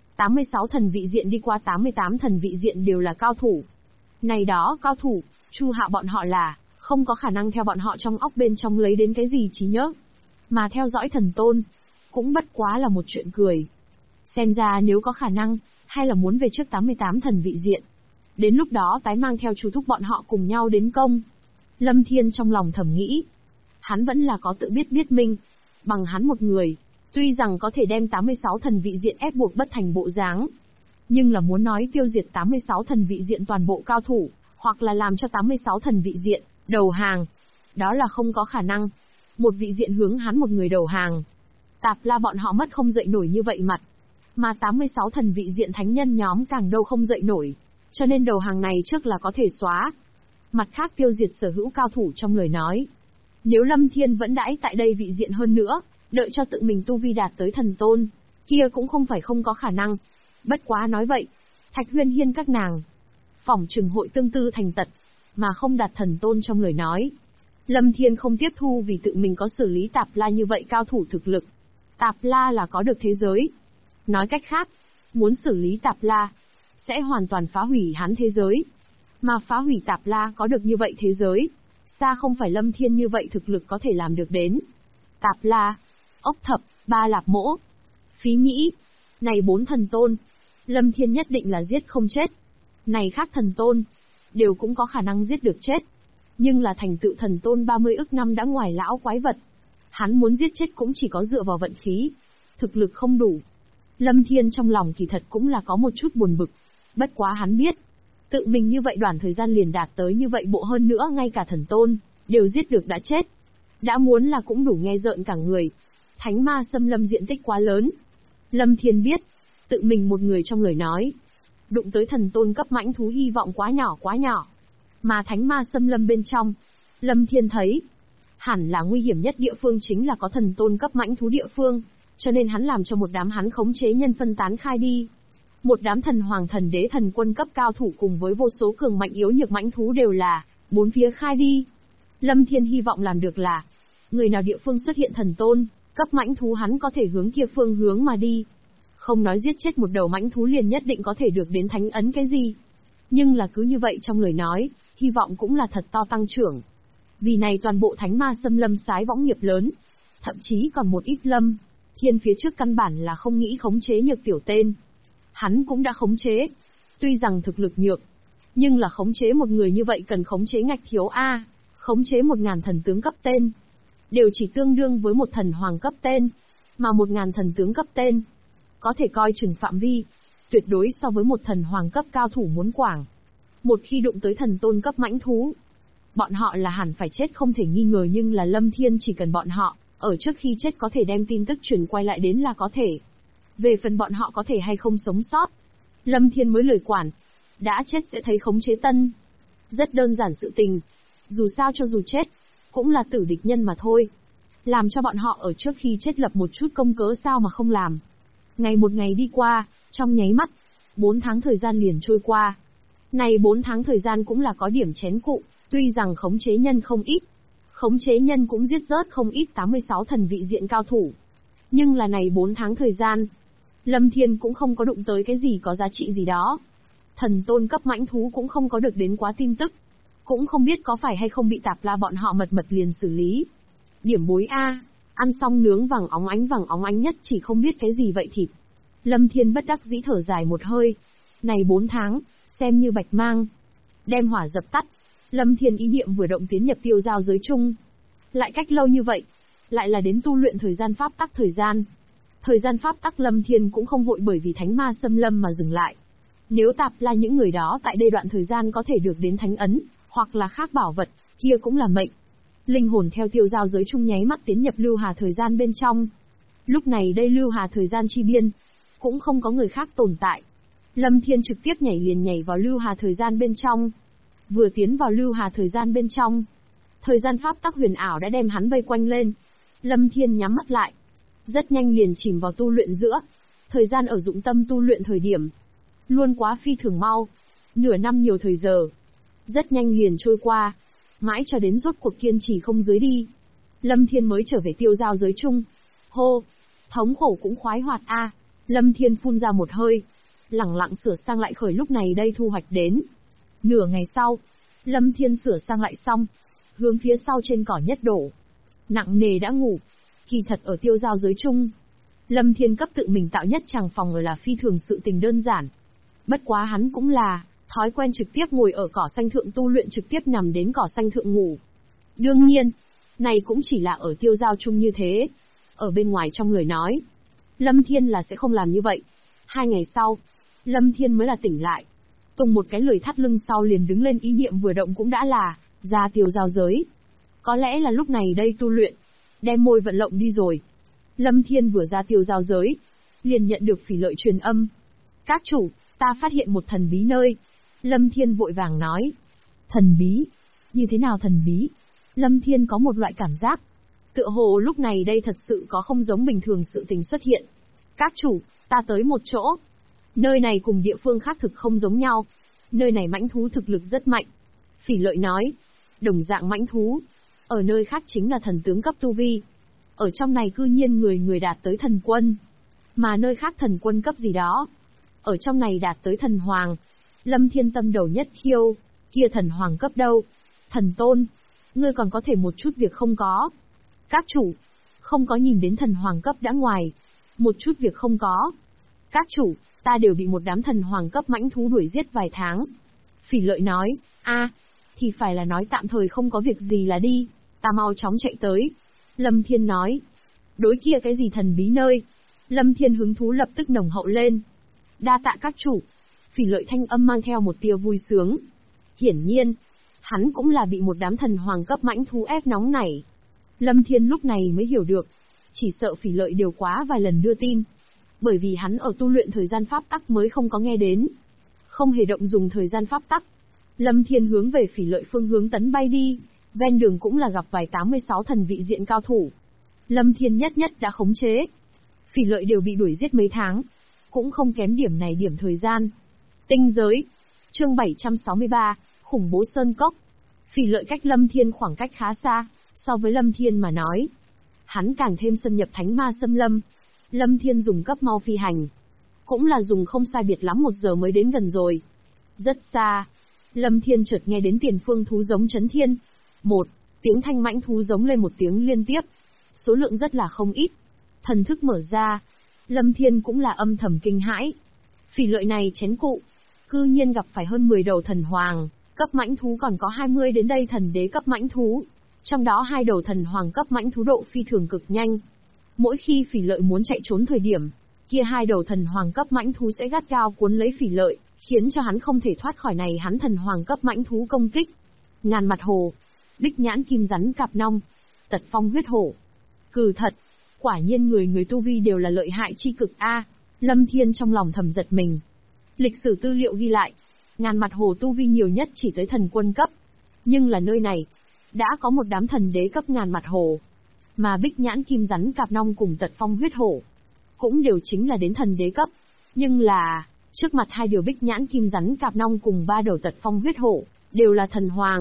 Speaker 1: 86 thần vị diện đi qua 88 thần vị diện đều là cao thủ. Này đó cao thủ, Chu Hạo bọn họ là, không có khả năng theo bọn họ trong óc bên trong lấy đến cái gì trí nhớ. Mà theo dõi thần tôn, cũng bất quá là một chuyện cười. Xem ra nếu có khả năng, hay là muốn về trước 88 thần vị diện. Đến lúc đó tái mang theo Chu thúc bọn họ cùng nhau đến công. Lâm Thiên trong lòng thầm nghĩ. Hắn vẫn là có tự biết minh. Bằng hắn một người, tuy rằng có thể đem 86 thần vị diện ép buộc bất thành bộ dáng, nhưng là muốn nói tiêu diệt 86 thần vị diện toàn bộ cao thủ, hoặc là làm cho 86 thần vị diện đầu hàng, đó là không có khả năng. Một vị diện hướng hắn một người đầu hàng, Tạp La bọn họ mất không dậy nổi như vậy mặt, mà 86 thần vị diện thánh nhân nhóm càng đâu không dậy nổi, cho nên đầu hàng này trước là có thể xóa. Mặt khác tiêu diệt sở hữu cao thủ trong lời nói. Nếu Lâm Thiên vẫn đãi tại đây vị diện hơn nữa, đợi cho tự mình tu vi đạt tới thần tôn, kia cũng không phải không có khả năng. Bất quá nói vậy, Thạch Huyên Hiên các nàng, phỏng chừng hội tương tư thành tật, mà không đạt thần tôn trong lời nói. Lâm Thiên không tiếp thu vì tự mình có xử lý Tạp La như vậy cao thủ thực lực. Tạp La là có được thế giới. Nói cách khác, muốn xử lý Tạp La, sẽ hoàn toàn phá hủy hắn thế giới. Mà phá hủy Tạp La có được như vậy thế giới, xa không phải Lâm Thiên như vậy thực lực có thể làm được đến. Tạp La, Ốc Thập, Ba Lạp Mỗ, Phí Nhĩ, này 4 thần tôn, Lâm Thiên nhất định là giết không chết. Này khác thần tôn, đều cũng có khả năng giết được chết. Nhưng là thành tựu thần tôn 30 ức năm đã ngoài lão quái vật. Hắn muốn giết chết cũng chỉ có dựa vào vận khí. Thực lực không đủ. Lâm Thiên trong lòng kỳ thật cũng là có một chút buồn bực. Bất quá hắn biết, tự mình như vậy đoạn thời gian liền đạt tới như vậy bộ hơn nữa ngay cả thần tôn, đều giết được đã chết. Đã muốn là cũng đủ nghe rợn cả người. Thánh ma xâm lâm diện tích quá lớn. Lâm Thiên biết, tự mình một người trong lời nói, đụng tới thần tôn cấp mãnh thú hy vọng quá nhỏ. Mà thánh ma xâm lâm bên trong, Lâm Thiên thấy, hẳn là nguy hiểm nhất địa phương chính là có thần tôn cấp mãnh thú địa phương, cho nên hắn làm cho một đám hắn khống chế nhân phân tán khai đi. Một đám thần hoàng thần đế thần quân cấp cao thủ cùng với vô số cường mạnh yếu nhược mãnh thú đều là, 4 phía khai đi. Lâm Thiên hy vọng làm được là, người nào địa phương xuất hiện thần tôn, cấp mãnh thú hắn có thể hướng kia phương hướng mà đi. Không nói giết chết một đầu mãnh thú liền nhất định có thể được đến thánh ấn cái gì. Nhưng là cứ như vậy trong lời nói, hy vọng cũng là thật to tăng trưởng. Vì này toàn bộ thánh ma xâm lâm sái võng nghiệp lớn. Thậm chí còn một ít Lâm Thiên phía trước căn bản là không nghĩ khống chế nhược tiểu tên. Hắn cũng đã khống chế. Tuy rằng thực lực nhược, nhưng là khống chế một người như vậy cần khống chế ngạch thiếu A. Khống chế 1000 thần tướng cấp tên, đều chỉ tương đương với một thần hoàng cấp tên. Mà 1000 thần tướng cấp tên, có thể coi chừng phạm vi, tuyệt đối so với một thần hoàng cấp cao thủ muốn quảng. Một khi đụng tới thần tôn cấp mãnh thú, bọn họ là hẳn phải chết không thể nghi ngờ, nhưng là Lâm Thiên chỉ cần bọn họ, ở trước khi chết có thể đem tin tức truyền quay lại đến là có thể. Về phần bọn họ có thể hay không sống sót, Lâm Thiên mới lười quản. Đã chết sẽ thấy khống chế tân. Rất đơn giản sự tình. Dù sao cho dù chết, cũng là tử địch nhân mà thôi. Làm cho bọn họ ở trước khi chết lập một chút công cớ sao mà không làm. Ngày một ngày đi qua, trong nháy mắt, 4 tháng thời gian liền trôi qua. Này 4 tháng thời gian cũng là có điểm chén cụ, Tuy rằng khống chế nhân không ít, khống chế nhân cũng giết rớt không ít 86 thần vị diện cao thủ. Nhưng là này 4 tháng thời gian, Lâm Thiên cũng không có đụng tới cái gì có giá trị gì đó. Thần tôn cấp mãnh thú cũng không có được đến quá tin tức. Cũng không biết có phải hay không bị Tạp La bọn họ mật liền xử lý. Điểm bối A, ăn xong nướng vàng óng ánh nhất chỉ không biết cái gì vậy thịt. Lâm Thiên bất đắc dĩ thở dài một hơi. Này 4 tháng, xem như bạch mang. Đem hỏa dập tắt. Lâm Thiên ý niệm vừa động tiến nhập tiêu giao giới chung. Lại cách lâu như vậy, lại là đến tu luyện thời gian pháp tắc thời gian. Thời gian pháp tắc Lâm Thiên cũng không vội bởi vì thánh ma xâm lâm mà dừng lại. Nếu Tạp La những người đó tại đây đoạn thời gian có thể được đến thánh ấn, hoặc là khác bảo vật, kia cũng là mệnh. Linh hồn theo tiêu giao giới chung nháy mắt tiến nhập lưu hà thời gian bên trong. Lúc này đây lưu hà thời gian chi biên, cũng không có người khác tồn tại. Lâm Thiên trực tiếp nhảy vào lưu hà thời gian bên trong. Vừa tiến vào lưu hà thời gian bên trong, thời gian pháp tắc huyền ảo đã đem hắn vây quanh lên. Lâm Thiên nhắm mắt lại, rất nhanh liền chìm vào tu luyện giữa. Thời gian ở dụng tâm tu luyện thời điểm, luôn quá phi thường mau. Nửa năm nhiều thời giờ, rất nhanh liền trôi qua. Mãi cho đến rốt cuộc kiên trì không dưới đi, Lâm Thiên mới trở về tiêu giao giới chung. Hô, thống khổ cũng khoái hoạt a. Lâm Thiên phun ra một hơi, lẳng lặng sửa sang lại khởi lúc này đây thu hoạch đến. Nửa ngày sau, Lâm Thiên sửa sang lại xong, hướng phía sau trên cỏ nhất đổ. Nặng nề đã ngủ. Kỳ thật ở tiêu giao giới chung, Lâm Thiên cấp tự mình tạo nhất tràng phòng ở là phi thường sự tình đơn giản. Bất quá hắn cũng là thói quen trực tiếp ngồi ở cỏ xanh thượng tu luyện, trực tiếp nằm đến cỏ xanh thượng ngủ. Đương nhiên, này cũng chỉ là ở tiêu giao chung như thế. Ở bên ngoài trong lời nói, Lâm Thiên là sẽ không làm như vậy. 2 ngày sau, Lâm Thiên mới là tỉnh lại. Tùng một cái lười thắt lưng sau liền đứng lên, ý niệm vừa động cũng đã là ra tiêu giao giới. Có lẽ là lúc này đây tu luyện, đem môi vận lộng đi rồi. Lâm Thiên vừa ra tiêu giao giới, liền nhận được Phỉ Lợi truyền âm. Các chủ, ta phát hiện một thần bí nơi. Lâm Thiên vội vàng nói. Thần bí? Như thế nào thần bí? Lâm Thiên có một loại cảm giác, tựa hồ lúc này đây thật sự có không giống bình thường sự tình xuất hiện. Các chủ, ta tới một chỗ. Nơi này cùng địa phương khác thực không giống nhau. Nơi này mãnh thú thực lực rất mạnh. Phỉ Lợi nói. Đồng dạng mãnh thú, ở nơi khác chính là thần tướng cấp tu vi. Ở trong này cư nhiên người đạt tới thần quân. Mà nơi khác thần quân cấp gì đó. Ở trong này đạt tới thần hoàng. Lâm Thiên tâm đầu nhất khiêu. Kia thần hoàng cấp đâu? Thần tôn. Ngươi còn có thể một chút việc không có. Các chủ, không có nhìn đến thần hoàng cấp đã ngoài. Một chút việc không có. Các chủ, ta đều bị một đám thần hoàng cấp mãnh thú đuổi giết vài tháng. Phỉ Lợi nói. Thì phải là nói tạm thời không có việc gì là đi. Ta mau chóng chạy tới. Lâm Thiên nói. Đối kia cái gì thần bí nơi? Lâm Thiên hứng thú lập tức nồng hậu lên. Đa tạ các chủ. Phỉ Lợi thanh âm mang theo một tia vui sướng. Hiển nhiên, hắn cũng là bị một đám thần hoàng cấp mãnh thú ép nóng nảy. Lâm Thiên lúc này mới hiểu được, chỉ sợ Phỉ Lợi đều quá vài lần đưa tin. Bởi vì hắn ở tu luyện thời gian pháp tắc mới không có nghe đến. Không hề động dùng thời gian pháp tắc. Lâm Thiên hướng về Phỉ Lợi phương hướng tấn bay đi, ven đường cũng là gặp vài 86 thần vị diện cao thủ. Lâm Thiên nhất đã khống chế. Phỉ Lợi đều bị đuổi giết mấy tháng, cũng không kém điểm này điểm thời gian. Tinh giới. Chương 763, khủng bố sơn cốc. Phỉ Lợi cách Lâm Thiên khoảng cách khá xa, so với Lâm Thiên mà nói, hắn càng thêm xâm nhập thánh ma xâm lâm. Lâm Thiên dùng cấp mau phi hành, cũng là dùng không sai biệt lắm 1 giờ mới đến gần rồi. Rất xa, Lâm Thiên chợt nghe đến tiền phương thú giống chấn thiên. Tiếng thanh mãnh thú giống lên một tiếng liên tiếp. Số lượng rất là không ít. Thần thức mở ra, Lâm Thiên cũng là âm thầm kinh hãi. Phỉ Lợi này chén cụ, cư nhiên gặp phải hơn 10 đầu thần hoàng cấp mãnh thú, còn có 20 đến đây thần đế cấp mãnh thú. Trong đó 2 đầu thần hoàng cấp mãnh thú độ phi thường cực nhanh. Mỗi khi Phỉ Lợi muốn chạy trốn thời điểm, kia 2 đầu thần hoàng cấp mãnh thú sẽ gắt gao cuốn lấy Phỉ Lợi, khiến cho hắn không thể thoát khỏi này hắn thần hoàng cấp mãnh thú công kích. Ngàn mặt hồ, bích nhãn kim rắn cạp nong, tật phong huyết hổ. Cừ thật, quả nhiên người tu vi đều là lợi hại chi cực a. Lâm Thiên trong lòng thầm giật mình. Lịch sử tư liệu ghi lại, ngàn mặt hồ tu vi nhiều nhất chỉ tới thần quân cấp. Nhưng là nơi này, đã có một đám thần đế cấp ngàn mặt hồ. Mà bích nhãn kim rắn cạp nong cùng tật phong huyết hổ, cũng đều chính là đến thần đế cấp. Nhưng là, trước mặt 2 điều bích nhãn kim rắn cạp nong cùng 3 đầu tật phong huyết hổ, đều là thần hoàng.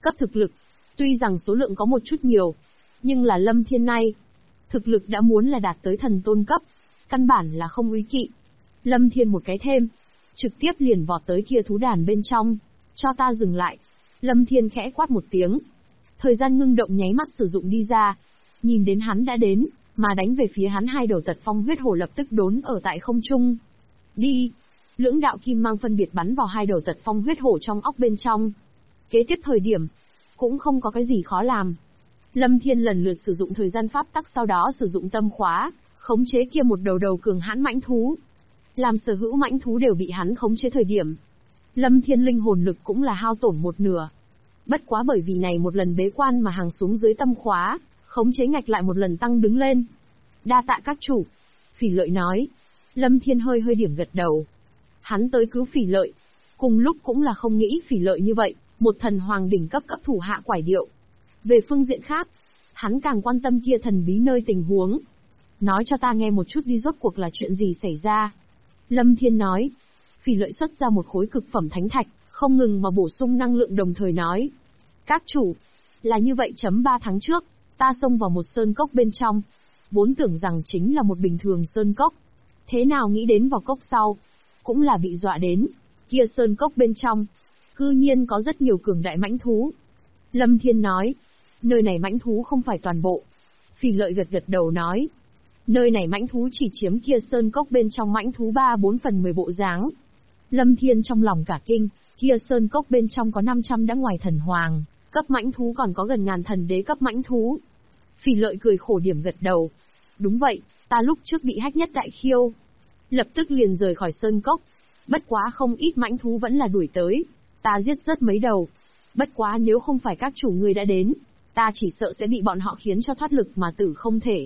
Speaker 1: cấp thực lực. Tuy rằng số lượng có một chút nhiều, nhưng là Lâm Thiên nay, thực lực đã muốn là đạt tới thần tôn cấp, căn bản là không úy kỵ. Lâm Thiên một cái thêm, trực tiếp liền vọt tới kia thú đàn bên trong. Cho ta dừng lại. Lâm Thiên khẽ quát một tiếng. Thời gian ngưng động nháy mắt sử dụng đi ra. Nhìn đến hắn đã đến, mà đánh về phía hắn hai đầu tật phong huyết hổ lập tức đốn ở tại không trung. Đi! Lưỡng đạo kim mang phân biệt bắn vào hai đầu tật phong huyết hổ trong óc bên trong. Kế tiếp thời điểm, cũng không có cái gì khó làm. Lâm Thiên lần lượt sử dụng thời gian pháp tắc, sau đó sử dụng tâm khóa, khống chế kia một đầu đầu cường hãn mãnh thú. Làm sở hữu mãnh thú đều bị hắn khống chế thời điểm, Lâm Thiên linh hồn lực cũng là hao tổn một nửa. Bất quá bởi vì này một lần bế quan mà hàng xuống dưới tâm khóa, khống chế ngạch lại một lần tăng đứng lên. Đa tạ các chủ. Phỉ Lợi nói. Lâm Thiên hơi hơi điểm gật đầu. Hắn tới cứu Phỉ Lợi. Cùng lúc cũng là không nghĩ Phỉ Lợi như vậy, một thần hoàng đỉnh cấp thủ hạ quải điệu. Về phương diện khác, hắn càng quan tâm kia thần bí nơi tình huống. Nói cho ta nghe một chút đi, rốt cuộc là chuyện gì xảy ra. Lâm Thiên nói. Phỉ Lợi xuất ra một khối cực phẩm thánh thạch, không ngừng mà bổ sung năng lượng, đồng thời nói. Các chủ, là như vậy. 3 tháng trước, ta xông vào một sơn cốc bên trong. Vốn tưởng rằng chính là một bình thường sơn cốc. Thế nào nghĩ đến vào cốc sau, cũng là bị dọa đến. Kia sơn cốc bên trong, cư nhiên có rất nhiều cường đại mãnh thú. Lâm Thiên nói. Nơi này mãnh thú không phải toàn bộ. Phỉ Lợi gật gật đầu nói. Nơi này mãnh thú chỉ chiếm kia sơn cốc bên trong mãnh thú 3/4/10 bộ dáng. Lâm Thiên trong lòng cả kinh, kia sơn cốc bên trong có 500 đã ngoài thần hoàng cấp mãnh thú, còn có gần ngàn thần đế cấp mãnh thú. Phỉ Lợi cười khổ điểm gật đầu. Đúng vậy, ta lúc trước bị hách nhất đại khiêu, lập tức liền rời khỏi sơn cốc. Bất quá không ít mãnh thú vẫn là đuổi tới, ta giết rất mấy đầu. Bất quá nếu không phải các chủ người đã đến, ta chỉ sợ sẽ bị bọn họ khiến cho thoát lực mà tử không thể.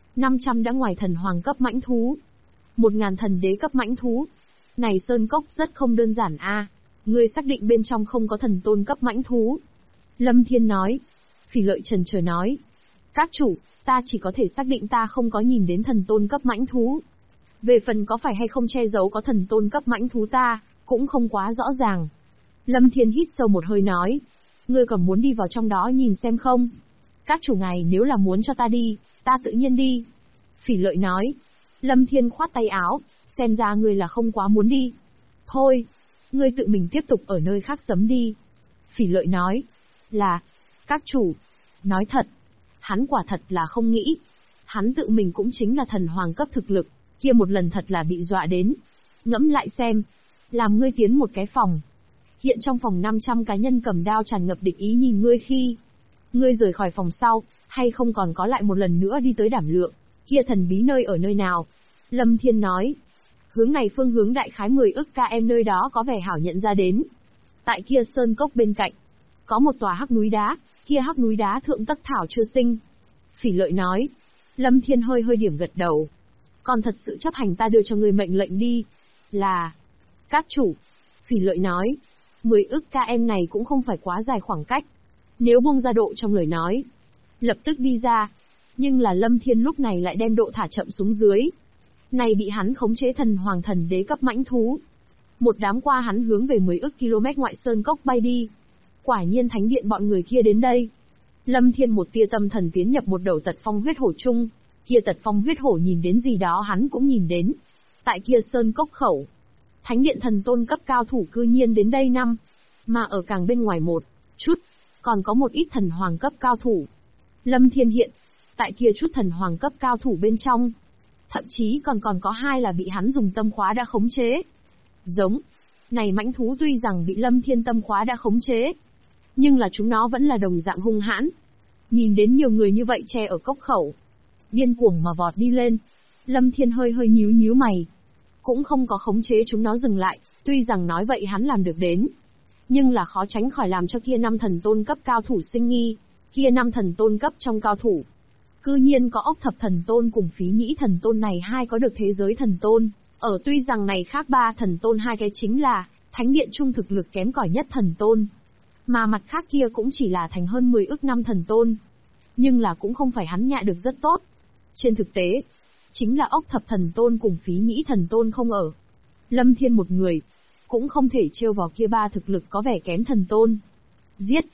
Speaker 1: 500 đã ngoài thần hoàng cấp mãnh thú, 1000 thần đế cấp mãnh thú. Này sơn cốc rất không đơn giản a. Ngươi xác định bên trong không có thần tôn cấp mãnh thú? Lâm Thiên nói. Phỉ Lợi chần chờ nói. Các chủ, ta chỉ có thể xác định ta không có nhìn đến thần tôn cấp mãnh thú. Về phần có phải hay không che giấu có thần tôn cấp mãnh thú ta, cũng không quá rõ ràng. Lâm Thiên hít sâu một hơi nói. Ngươi còn muốn đi vào trong đó nhìn xem không? Các chủ ngài nếu là muốn cho ta đi, ta tự nhiên đi. Phỉ Lợi nói. Lâm Thiên khoát tay áo, xem ra ngươi là không quá muốn đi. Thôi, ngươi tự mình tiếp tục ở nơi khác sấm đi. Phỉ Lợi nói. Là, các chủ. Nói thật, hắn quả thật là không nghĩ. Hắn tự mình cũng chính là thần hoàng cấp thực lực, kia một lần thật là bị dọa đến. Ngẫm lại xem, làm ngươi tiến một cái phòng. Hiện trong phòng 500 cá nhân cầm đao tràn ngập địch ý nhìn ngươi khi ngươi rời khỏi phòng sau, hay không còn có lại một lần nữa đi tới đảm lượng, kia thần bí nơi ở nơi nào? Lâm Thiên nói. Hướng này phương hướng đại khái 10 ức km nơi đó có vẻ hảo nhận ra đến. Tại kia sơn cốc bên cạnh, có một tòa hắc núi đá, kia hắc núi đá thượng tất thảo chưa sinh. Phỉ Lợi nói. Lâm Thiên hơi hơi điểm gật đầu. Còn thật sự chấp hành ta đưa cho ngươi mệnh lệnh đi. Là. Các chủ. Phỉ Lợi nói. 10 ức km này cũng không phải quá dài khoảng cách. Nếu buông ra độ trong lời nói, lập tức đi ra. Nhưng là Lâm Thiên lúc này lại đem độ thả chậm xuống dưới. Này bị hắn khống chế thần hoàng thần đế cấp mãnh thú. Một đám qua hắn hướng về 10 ức km ngoại sơn cốc bay đi. Quả nhiên thánh điện bọn người kia đến đây. Lâm Thiên một tia tâm thần tiến nhập một đầu tật phong huyết hổ chung. Kia tật phong huyết hổ nhìn đến gì đó hắn cũng nhìn đến. Tại kia sơn cốc khẩu, thánh điện thần tôn cấp cao thủ cư nhiên đến đây năm. Mà ở càng bên ngoài một chút, còn có một ít thần hoàng cấp cao thủ. Lâm Thiên hiện, tại kia chút thần hoàng cấp cao thủ bên trong, thậm chí còn có 2 là bị hắn dùng tâm khóa đã khống chế. Giống, này mãnh thú tuy rằng bị Lâm Thiên tâm khóa đã khống chế, nhưng là chúng nó vẫn là đồng dạng hung hãn. Nhìn đến nhiều người như vậy che ở cốc khẩu, điên cuồng mà vọt đi lên. Lâm Thiên hơi hơi nhíu mày, cũng không có khống chế chúng nó dừng lại, tuy rằng nói vậy hắn làm được đến, nhưng là khó tránh khỏi làm cho kia 5 thần tôn cấp cao thủ sinh nghi. Kia 5 thần tôn cấp trong cao thủ, cư nhiên có ốc thập thần tôn cùng phí nhĩ thần tôn này 2 có được thế giới thần tôn. Ở tuy rằng này khác 3 thần tôn 2 cái chính là thánh điện trung thực lực kém cỏi nhất thần tôn, mà mặt khác kia cũng chỉ là thành hơn 10 ức năm thần tôn. Nhưng là cũng không phải hắn nhạ được rất tốt. Trên thực tế, chính là ốc thập thần tôn cùng phí nhĩ thần tôn không ở. Lâm Thiên một người, cũng không thể trêu vào kia 3 thực lực có vẻ kém thần tôn. Giết!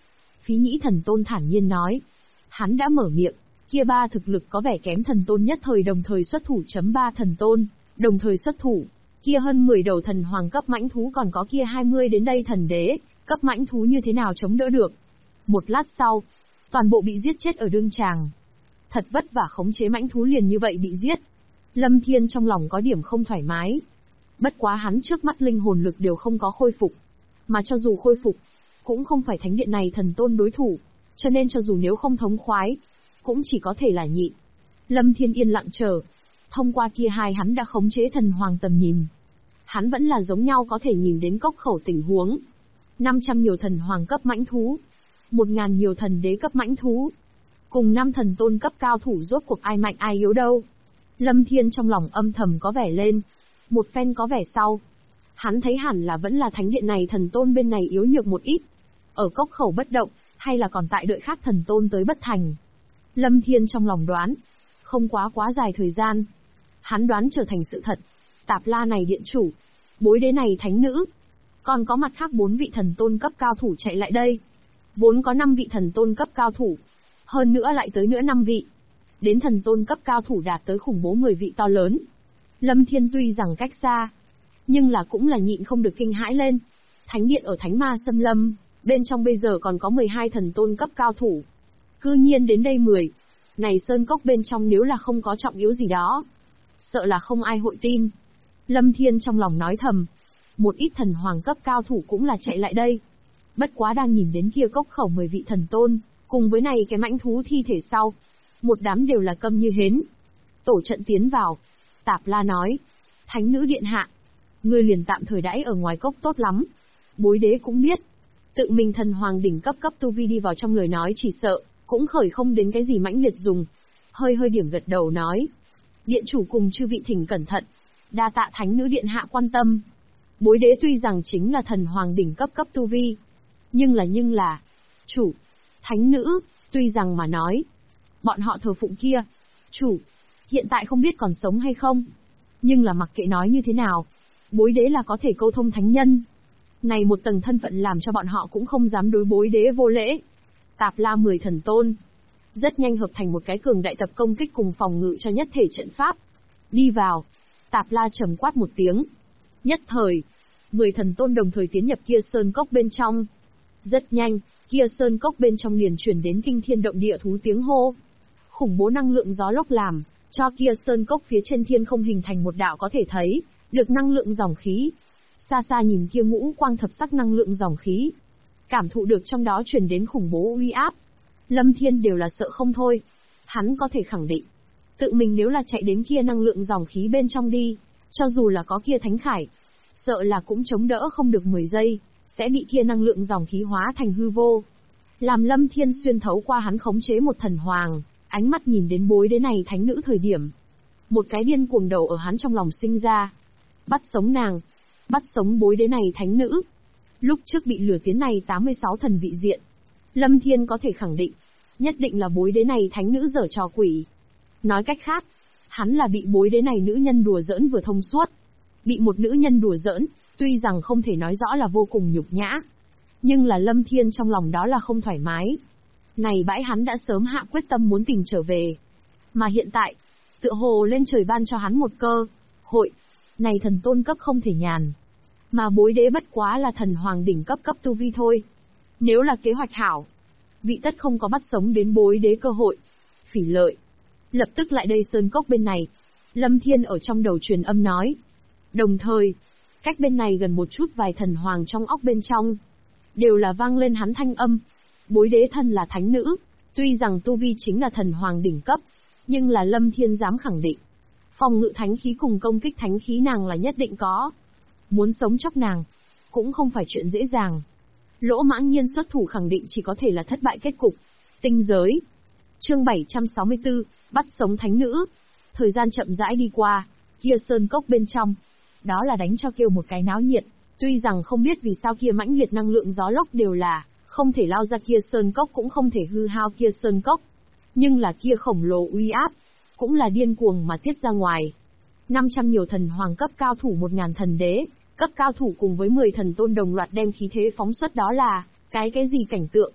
Speaker 1: Phí Nhĩ thần tôn thản nhiên nói. Hắn đã mở miệng, kia ba thực lực có vẻ kém thần tôn nhất thời đồng thời xuất thủ. Ba thần tôn, đồng thời xuất thủ, kia hơn 10 đầu thần hoàng cấp mãnh thú còn có kia 20 đến đây thần đế, cấp mãnh thú như thế nào chống đỡ được. Một lát sau, toàn bộ bị giết chết ở đương tràng. Thật vất vả khống chế mãnh thú liền như vậy bị giết. Lâm Thiên trong lòng có điểm không thoải mái. Bất quá hắn trước mắt linh hồn lực đều không có khôi phục. Mà cho dù khôi phục, cũng không phải thánh điện này thần tôn đối thủ. Cho nên cho dù nếu không thống khoái, cũng chỉ có thể là nhịn. Lâm Thiên yên lặng chờ. Thông qua kia hai hắn đã khống chế thần hoàng tầm nhìn. Hắn vẫn là giống nhau có thể nhìn đến cốc khẩu tình huống. 500 nhiều thần hoàng cấp mãnh thú. 1000 nhiều thần đế cấp mãnh thú. Cùng 5 thần tôn cấp cao thủ rốt cuộc ai mạnh ai yếu đâu. Lâm Thiên trong lòng âm thầm có vẻ lên. Một phen có vẻ sau. Hắn thấy hẳn là vẫn là thánh điện này thần tôn bên này yếu nhược một ít. Ở cốc khẩu bất động, hay là còn tại đợi khác thần tôn tới bất thành. Lâm Thiên trong lòng đoán. Không quá dài thời gian. Hắn đoán trở thành sự thật. Tạp La này điện chủ. Bối đế này thánh nữ. Còn có mặt khác 4 vị thần tôn cấp cao thủ chạy lại đây. Vốn có 5 vị thần tôn cấp cao thủ. Hơn nữa lại tới nữa 5 vị. Đến thần tôn cấp cao thủ đạt tới khủng bố 10 vị to lớn. Lâm Thiên tuy rằng cách xa, nhưng là cũng là nhịn không được kinh hãi lên. Thánh điện ở Thánh Ma Xâm Lâm, bên trong bây giờ còn có 12 thần tôn cấp cao thủ. Cư nhiên đến đây 10. Này sơn cốc bên trong nếu là không có trọng yếu gì đó, sợ là không ai hội tin. Lâm Thiên trong lòng nói thầm. Một ít thần hoàng cấp cao thủ cũng là chạy lại đây. Bất quá đang nhìn đến kia cốc khẩu 10 vị thần tôn, cùng với này cái mãnh thú thi thể sau. Một đám đều là câm như hến. Tổ trận tiến vào. Tạp La nói. Thánh nữ điện hạ. Ngươi liền tạm thời đãi ở ngoài cốc tốt lắm. Bối đế cũng biết. Tự mình thần hoàng đỉnh cấp tu vi đi vào trong lời nói chỉ sợ, cũng khởi không đến cái gì mãnh liệt dùng. Hơi điểm gật đầu nói. Điện chủ cùng chư vị thỉnh cẩn thận. Đa tạ thánh nữ điện hạ quan tâm. Bối đế tuy rằng chính là thần hoàng đỉnh cấp tu vi. Nhưng là. Chủ. Thánh nữ, tuy rằng mà nói. Bọn họ thờ phụng kia. Chủ. Hiện tại không biết còn sống hay không. Nhưng là mặc kệ nói như thế nào. Bối đế là có thể câu thông thánh nhân. Này một tầng thân phận làm cho bọn họ cũng không dám đối bối đế vô lễ. Tạp La 10 thần tôn. Rất nhanh hợp thành một cái cường đại tập công kích cùng phòng ngự cho nhất thể trận pháp. Đi vào. Tạp La trầm quát một tiếng. Nhất thời. 10 thần tôn đồng thời tiến nhập kia sơn cốc bên trong. Rất nhanh, kia sơn cốc bên trong liền truyền đến kinh thiên động địa thú tiếng hô. Khủng bố năng lượng gió lốc làm, cho kia sơn cốc phía trên thiên không hình thành một đạo có thể thấy, được năng lượng dòng khí. Xa xa nhìn kia ngũ quang thập sắc năng lượng dòng khí. Cảm thụ được trong đó truyền đến khủng bố uy áp. Lâm Thiên đều là sợ không thôi. Hắn có thể khẳng định. Tự mình nếu là chạy đến kia năng lượng dòng khí bên trong đi, cho dù là có kia thánh khải, sợ là cũng chống đỡ không được 10 giây, sẽ bị kia năng lượng dòng khí hóa thành hư vô. Làm Lâm Thiên xuyên thấu qua hắn khống chế một thần hoàng, ánh mắt nhìn đến bối đế này thánh nữ thời điểm. Một cái điên cuồng đầu ở hắn trong lòng sinh ra. Bắt sống nàng. Bắt sống bối đế này thánh nữ. Lúc trước bị lừa tiến này 86 thần vị diện. Lâm Thiên có thể khẳng định. Nhất định là bối đế này thánh nữ giở trò quỷ. Nói cách khác, hắn là bị bối đế này nữ nhân đùa giỡn vừa thông suốt. Bị một nữ nhân đùa giỡn, tuy rằng không thể nói rõ là vô cùng nhục nhã. Nhưng là Lâm Thiên trong lòng đó là không thoải mái. Này bãi hắn đã sớm hạ quyết tâm muốn tìm trở về. Mà hiện tại, tựa hồ lên trời ban cho hắn một cơ hội. Này thần tôn cấp không thể nhàn. Mà bối đế bất quá là thần hoàng đỉnh cấp tu vi thôi. Nếu là kế hoạch hảo, vị tất không có bắt sống đến bối đế cơ hội. Phỉ lợi. Lập tức lại đây sơn cốc bên này. Lâm Thiên ở trong đầu truyền âm nói. Đồng thời, cách bên này gần một chút vài thần hoàng trong óc bên trong. Đều là vang lên hắn thanh âm. Bối đế thân là thánh nữ. Tuy rằng tu vi chính là thần hoàng đỉnh cấp. Nhưng là Lâm Thiên dám khẳng định. Phòng ngự thánh khí cùng công kích thánh khí nàng là nhất định có. Muốn sống chóc nàng, cũng không phải chuyện dễ dàng. Lỗ Mãng Nhiên xuất thủ khẳng định chỉ có thể là thất bại kết cục. Tinh giới. Chương 764, bắt sống thánh nữ. Thời gian chậm rãi đi qua, kia sơn cốc bên trong. Đó là đánh cho kêu một cái náo nhiệt. Tuy rằng không biết vì sao kia mãnh liệt năng lượng gió lốc đều là, không thể lao ra kia sơn cốc cũng không thể hư hao kia sơn cốc. Nhưng là kia khổng lồ uy áp, cũng là điên cuồng mà tiết ra ngoài. 500 nhiều thần hoàng cấp cao thủ 1000 thần đế, cấp cao thủ cùng với 10 thần tôn đồng loạt đem khí thế phóng xuất đó là, cái gì cảnh tượng.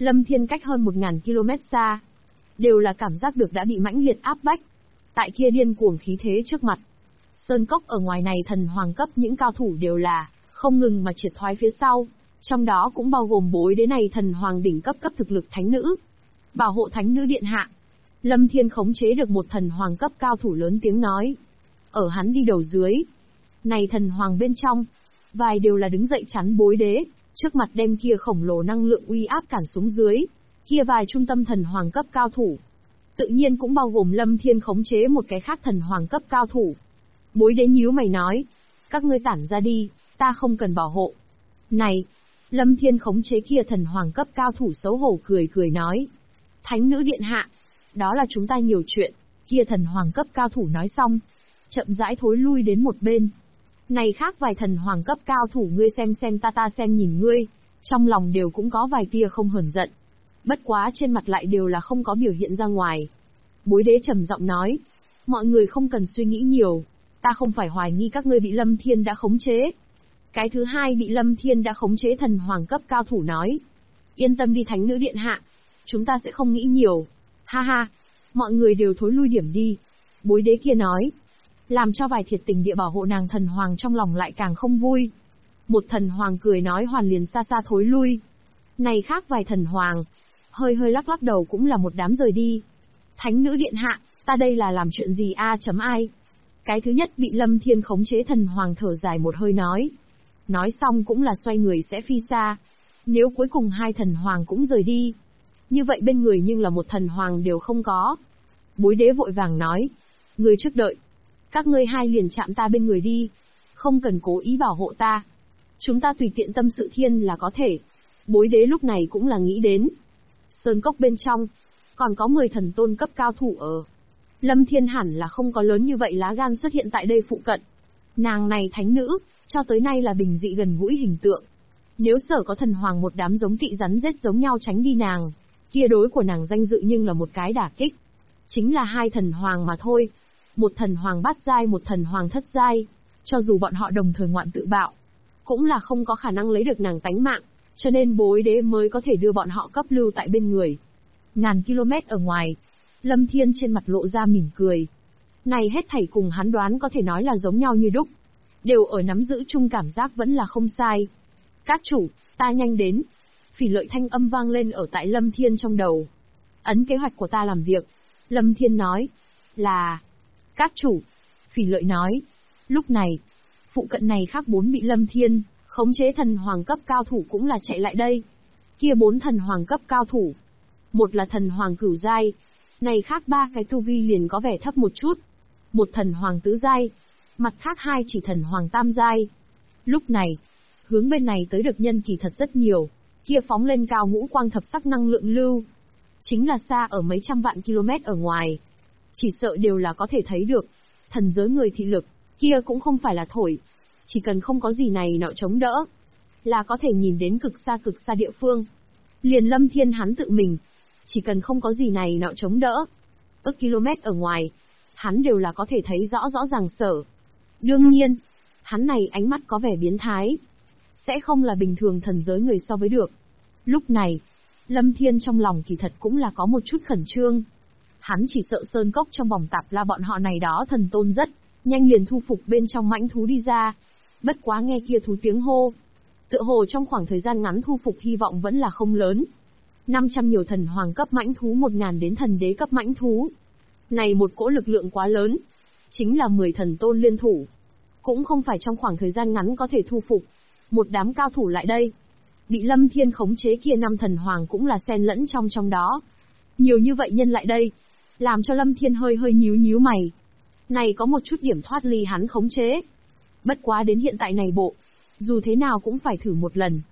Speaker 1: Lâm Thiên cách hơn 1000 km xa, đều là cảm giác được đã bị mãnh liệt áp bách. Tại kia điên cuồng khí thế trước mặt. Sơn cốc ở ngoài này thần hoàng cấp những cao thủ đều là không ngừng mà triệt thoái phía sau, trong đó cũng bao gồm bối đế này thần hoàng đỉnh cấp cấp thực lực thánh nữ. Bảo hộ thánh nữ điện hạ. Lâm Thiên khống chế được một thần hoàng cấp cao thủ lớn tiếng nói. Ở hắn đi đầu dưới. Này thần hoàng bên trong, vài đều là đứng dậy chắn bối đế, trước mặt đem kia khổng lồ năng lượng uy áp cản xuống dưới. Kia vài trung tâm thần hoàng cấp cao thủ. Tự nhiên cũng bao gồm Lâm Thiên khống chế một cái khác thần hoàng cấp cao thủ. Bối đế nhíu mày nói. Các ngươi tản ra đi, ta không cần bảo hộ. Này! Lâm Thiên khống chế kia thần hoàng cấp cao thủ xấu hổ cười cười nói. Thánh nữ điện hạ! Đó là chúng ta nhiều chuyện. Kia thần hoàng cấp cao thủ nói xong. Chậm rãi thối lui đến một bên. Này khác vài thần hoàng cấp cao thủ ngươi xem ta xem nhìn ngươi. Trong lòng đều cũng có vài tia không hờn giận. Bất quá trên mặt lại đều là không có biểu hiện ra ngoài. Bối đế trầm giọng nói. Mọi người không cần suy nghĩ nhiều. Ta không phải hoài nghi các ngươi bị Lâm Thiên đã khống chế. Cái thứ hai bị Lâm Thiên đã khống chế thần hoàng cấp cao thủ nói. Yên tâm đi thánh nữ điện hạ. Chúng ta sẽ không nghĩ nhiều. Ha ha. Mọi người đều thối lui điểm đi. Bối đế kia nói. Làm cho vài thiệt tình địa bảo hộ nàng thần hoàng trong lòng lại càng không vui. Một thần hoàng cười nói hoàn liền xa xa thối lui. Này khác vài thần hoàng. Hơi lắc lắc đầu cũng là một đám rời đi. Thánh nữ điện hạ, ta đây là làm chuyện gì ai? Cái thứ nhất bị Lâm Thiên khống chế thần hoàng thở dài một hơi nói. Nói xong cũng là xoay người sẽ phi xa. Nếu cuối cùng hai thần hoàng cũng rời đi. Như vậy bên người nhưng là một thần hoàng đều không có. Bối đế vội vàng nói. Người trước đợi. Các ngươi hai liền chạm ta bên người đi. Không cần cố ý bảo hộ ta. Chúng ta tùy tiện tâm sự thiên là có thể. Bối đế lúc này cũng là nghĩ đến. Sơn cốc bên trong, còn có 10 thần tôn cấp cao thủ ở. Lâm Thiên hẳn là không có lớn như vậy lá gan xuất hiện tại đây phụ cận. Nàng này thánh nữ, cho tới nay là bình dị gần gũi hình tượng. Nếu sở có thần hoàng một đám giống tị rắn rết giống nhau tránh đi nàng, kia đối của nàng danh dự nhưng là một cái đả kích. Chính là hai thần hoàng mà thôi. Một thần hoàng bát giai, một thần hoàng thất giai. Cho dù bọn họ đồng thời ngoạn tự bạo, cũng là không có khả năng lấy được nàng tánh mạng. Cho nên bối đế mới có thể đưa bọn họ cấp lưu tại bên người. Ngàn km ở ngoài, Lâm Thiên trên mặt lộ ra mỉm cười. Này hết thảy cùng hắn đoán có thể nói là giống nhau như đúc. Đều ở nắm giữ chung cảm giác vẫn là không sai. Các chủ, ta nhanh đến. Phỉ Lợi thanh âm vang lên ở tại Lâm Thiên trong đầu. Ấn kế hoạch của ta làm việc. Lâm Thiên nói. Là. Các chủ. Phỉ Lợi nói. Lúc này, phụ cận này khác 4 bị Lâm Thiên khống chế thần hoàng cấp cao thủ cũng là chạy lại đây. Kia 4 thần hoàng cấp cao thủ. Một là thần hoàng cửu giai. Này khác 3 cái tu vi liền có vẻ thấp một chút. Một thần hoàng tứ giai. Mặt khác 2 chỉ thần hoàng tam giai. Lúc này, hướng bên này tới được nhân kỳ thật rất nhiều. Kia phóng lên cao ngũ quang thập sắc năng lượng lưu. Chính là xa ở mấy trăm vạn km ở ngoài. Chỉ sợ đều là có thể thấy được. Thần giới người thị lực, kia cũng không phải là thổi. Chỉ cần không có gì này nọ chống đỡ, là có thể nhìn đến cực xa địa phương. Liền Lâm Thiên hắn tự mình, chỉ cần không có gì này nọ chống đỡ, ức km ở ngoài, hắn đều là có thể thấy rõ ràng sở. Đương nhiên, hắn này ánh mắt có vẻ biến thái, sẽ không là bình thường thần giới người so với được. Lúc này, Lâm Thiên trong lòng kỳ thật cũng là có một chút khẩn trương. Hắn chỉ sợ sơn cốc trong vòng tạp là bọn họ này đó thần tôn rất nhanh liền thu phục bên trong mãnh thú đi ra. Bất quá nghe kia thú tiếng hô, tựa hồ trong khoảng thời gian ngắn thu phục hy vọng vẫn là không lớn. 500 nhiều thần hoàng cấp mãnh thú 1000 đến thần đế cấp mãnh thú. Này một cỗ lực lượng quá lớn, chính là 10 thần tôn liên thủ. Cũng không phải trong khoảng thời gian ngắn có thể thu phục. Một đám cao thủ lại đây. Bị Lâm Thiên khống chế kia 5 thần hoàng cũng là xen lẫn trong đó. Nhiều như vậy nhân lại đây, làm cho Lâm Thiên hơi nhíu mày. Này có một chút điểm thoát ly hắn khống chế. Bất quá đến hiện tại này bộ, dù thế nào cũng phải thử một lần.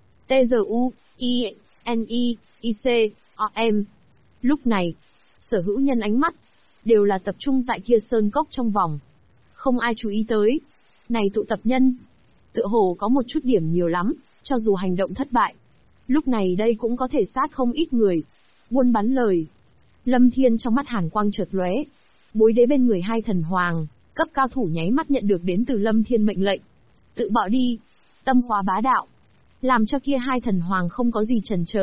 Speaker 1: T-Z-U-I-N-I-I-C-O-M. Lúc này, sở hữu nhân ánh mắt, đều là tập trung tại kia sơn cốc trong vòng. Không ai chú ý tới. Này tụ tập nhân, tựa hồ có một chút điểm nhiều lắm, cho dù hành động thất bại. Lúc này đây cũng có thể sát không ít người. Buôn bắn lời. Lâm Thiên trong mắt hàn quang chợt lóe. Bối đế bên người hai thần hoàng, cấp cao thủ nháy mắt nhận được đến từ Lâm Thiên mệnh lệnh. Tự bạo đi. Tâm khóa bá đạo. Làm cho kia hai thần hoàng không có gì chần chờ,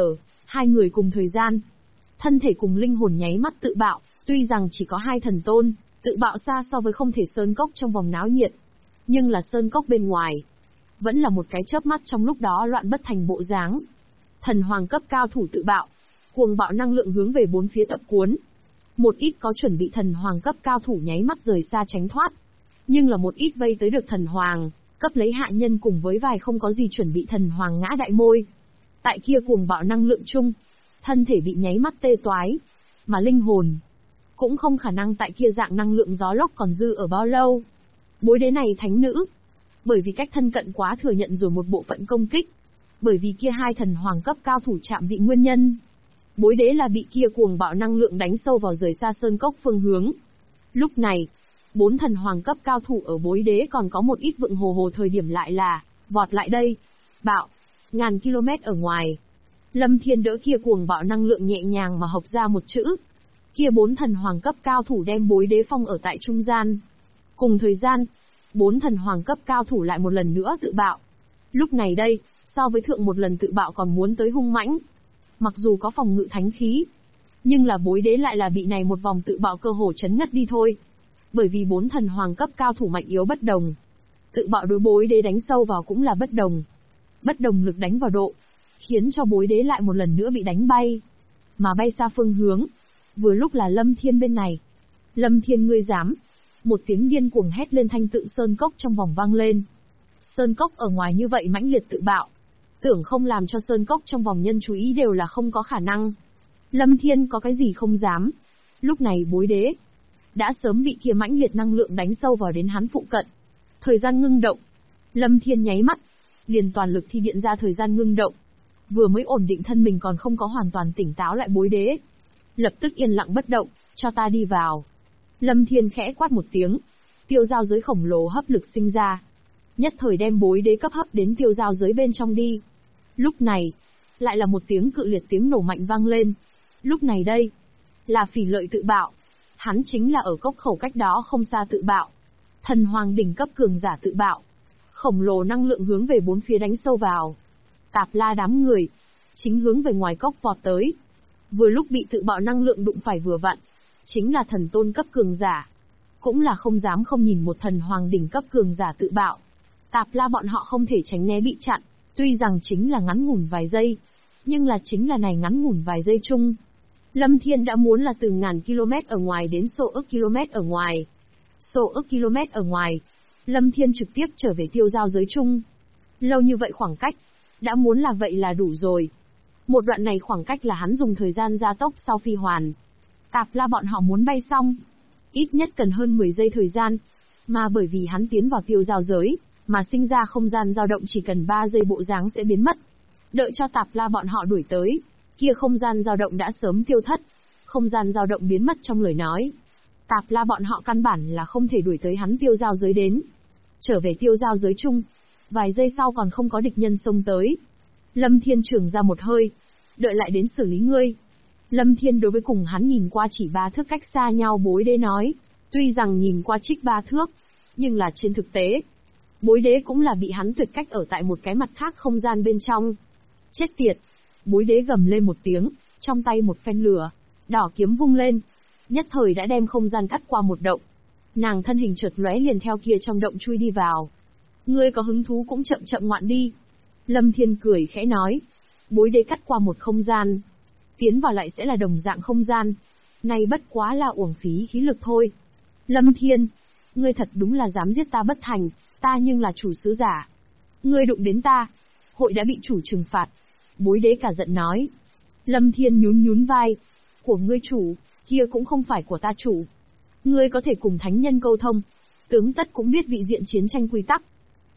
Speaker 1: Hai người cùng thời gian, thân thể cùng linh hồn nháy mắt tự bạo, tuy rằng chỉ có hai thần tôn, tự bạo xa so với không thể sơn cốc trong vòng náo nhiệt. Nhưng là sơn cốc bên ngoài, vẫn là một cái chớp mắt trong lúc đó loạn bất thành bộ dáng. Thần hoàng cấp cao thủ tự bạo, cuồng bạo năng lượng hướng về bốn phía tập cuốn. Một ít có chuẩn bị thần hoàng cấp cao thủ nháy mắt rời xa tránh thoát. Nhưng là một ít vây tới được thần hoàng, cấp lấy hạ nhân cùng với vài không có gì chuẩn bị thần hoàng ngã đại môi. Tại kia cuồng bạo năng lượng chung, thân thể bị nháy mắt tê toái, mà linh hồn cũng không khả năng tại kia dạng năng lượng gió lốc còn dư ở bao lâu. Bối đế này thánh nữ, bởi vì cách thân cận quá thừa nhận rồi một bộ phận công kích, bởi vì kia hai thần hoàng cấp cao thủ chạm vị nguyên nhân. Bối đế là bị kia cuồng bạo năng lượng đánh sâu vào rời xa sơn cốc phương hướng. Lúc này, bốn thần hoàng cấp cao thủ ở bối đế còn có một ít vựng hồ hồ thời điểm lại là vọt lại đây, bạo, ngàn km ở ngoài. Lâm Thiên đỡ kia cuồng bạo năng lượng nhẹ nhàng mà hộc ra một chữ. Kia bốn thần hoàng cấp cao thủ đem bối đế phong ở tại trung gian. Cùng thời gian, bốn thần hoàng cấp cao thủ lại một lần nữa tự bạo. Lúc này đây, so với thượng một lần tự bạo còn muốn tới hung mãnh. Mặc dù có phòng ngự thánh khí, nhưng là bối đế lại là bị này một vòng tự bạo cơ hồ chấn ngất đi thôi. Bởi vì bốn thần hoàng cấp cao thủ mạnh yếu bất đồng. Tự bạo đối bối đế đánh sâu vào cũng là bất đồng. Bất đồng lực đánh vào độ, khiến cho bối đế lại một lần nữa bị đánh bay. Mà bay xa phương hướng, vừa lúc là Lâm Thiên bên này. Lâm Thiên ngươi dám. Một tiếng điên cuồng hét lên thanh tự sơn cốc trong vòng vang lên. Sơn cốc ở ngoài như vậy mãnh liệt tự bạo, tưởng không làm cho sơn cốc trong vòng nhân chú ý đều là không có khả năng. Lâm Thiên có cái gì không dám. Lúc này bối đế đã sớm bị kia mãnh liệt năng lượng đánh sâu vào đến hắn phụ cận. Thời gian ngưng động. Lâm Thiên nháy mắt, liền toàn lực thi điện ra thời gian ngưng động. Vừa mới ổn định thân mình còn không có hoàn toàn tỉnh táo lại bối đế. Lập tức yên lặng bất động, cho ta đi vào. Lâm Thiên khẽ quát một tiếng. Tiêu giao giới khổng lồ hấp lực sinh ra. Nhất thời đem bối đế cấp hấp đến tiêu giao giới bên trong đi. Lúc này, lại là một tiếng cự liệt tiếng nổ mạnh vang lên. Lúc này đây, là Phỉ Lợi tự bạo. Hắn chính là ở cốc khẩu cách đó không xa tự bạo. Thần hoàng đỉnh cấp cường giả tự bạo. Khổng lồ năng lượng hướng về bốn phía đánh sâu vào. Tạp La đám người, chính hướng về ngoài cốc vọt tới. Vừa lúc bị tự bạo năng lượng đụng phải vừa vặn, chính là thần tôn cấp cường giả. Cũng là không dám không nhìn một thần hoàng đỉnh cấp cường giả tự bạo. Tạp La bọn họ không thể tránh né bị chặn, tuy rằng chính là ngắn ngủn vài giây, nhưng là chính là này ngắn ngủn vài giây chung. Lâm Thiên đã muốn là từ ngàn km ở ngoài đến số ức km ở ngoài. Số ức km ở ngoài, Lâm Thiên trực tiếp trở về tiêu giao giới chung. Lâu như vậy khoảng cách, đã muốn là vậy là đủ rồi. Một đoạn này khoảng cách là hắn dùng thời gian gia tốc sau phi hoàn. Tạp La bọn họ muốn bay xong, ít nhất cần hơn 10 giây thời gian, mà bởi vì hắn tiến vào tiêu giao giới, mà sinh ra không gian dao động chỉ cần 3 giây bộ dáng sẽ biến mất. Đợi cho Tạp La bọn họ đuổi tới, kia không gian dao động đã sớm tiêu thất. Không gian dao động biến mất trong lời nói. Tạp La bọn họ căn bản là không thể đuổi tới hắn tiêu giao giới đến. Trở về tiêu giao giới chung, vài giây sau còn không có địch nhân xông tới. Lâm Thiên trường ra một hơi, đợi lại đến xử lý ngươi. Lâm Thiên đối với cùng hắn nhìn qua chỉ 3 thước cách xa nhau bối đế nói, tuy rằng nhìn qua trích 3 thước, nhưng là trên thực tế, bối đế cũng là bị hắn tuyệt cách ở tại một cái mặt khác không gian bên trong. Chết tiệt! Bối đế gầm lên một tiếng, trong tay một phen lửa, đỏ kiếm vung lên, nhất thời đã đem không gian cắt qua một động. Nàng thân hình chợt lóe liền theo kia trong động chui đi vào. Ngươi có hứng thú cũng chậm chậm ngoạn đi. Lâm Thiên cười khẽ nói. Bối đế cắt qua một không gian, tiến vào lại sẽ là đồng dạng không gian. Này bất quá là uổng phí khí lực thôi. Lâm Thiên, ngươi thật đúng là dám giết ta bất thành, ta nhưng là chủ sứ giả. Ngươi đụng đến ta, hội đã bị chủ trừng phạt. Bối đế cả giận nói. Lâm Thiên nhún nhún vai. Của ngươi chủ, kia cũng không phải của ta chủ. Ngươi có thể cùng thánh nhân câu thông. Tướng tất cũng biết vị diện chiến tranh quy tắc.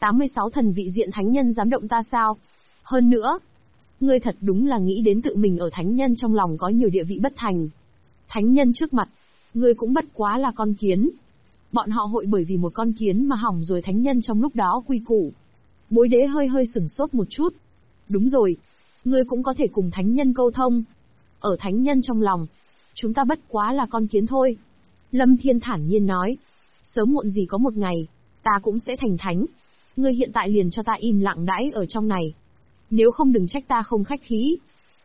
Speaker 1: 86 thần vị diện thánh nhân dám động ta sao? Hơn nữa, ngươi thật đúng là nghĩ đến tự mình ở thánh nhân trong lòng có nhiều địa vị bất thành. Thánh nhân trước mặt, ngươi cũng bất quá là con kiến. Bọn họ hội bởi vì một con kiến mà hỏng rồi thánh nhân trong lúc đó quy củ. Bối đế hơi hơi sửng sốt một chút. Đúng rồi, ngươi cũng có thể cùng thánh nhân câu thông. Ở thánh nhân trong lòng, chúng ta bất quá là con kiến thôi. Lâm Thiên thản nhiên nói. Sớm muộn gì có một ngày, ta cũng sẽ thành thánh. Ngươi hiện tại liền cho ta im lặng đãi ở trong này. Nếu không đừng trách ta không khách khí.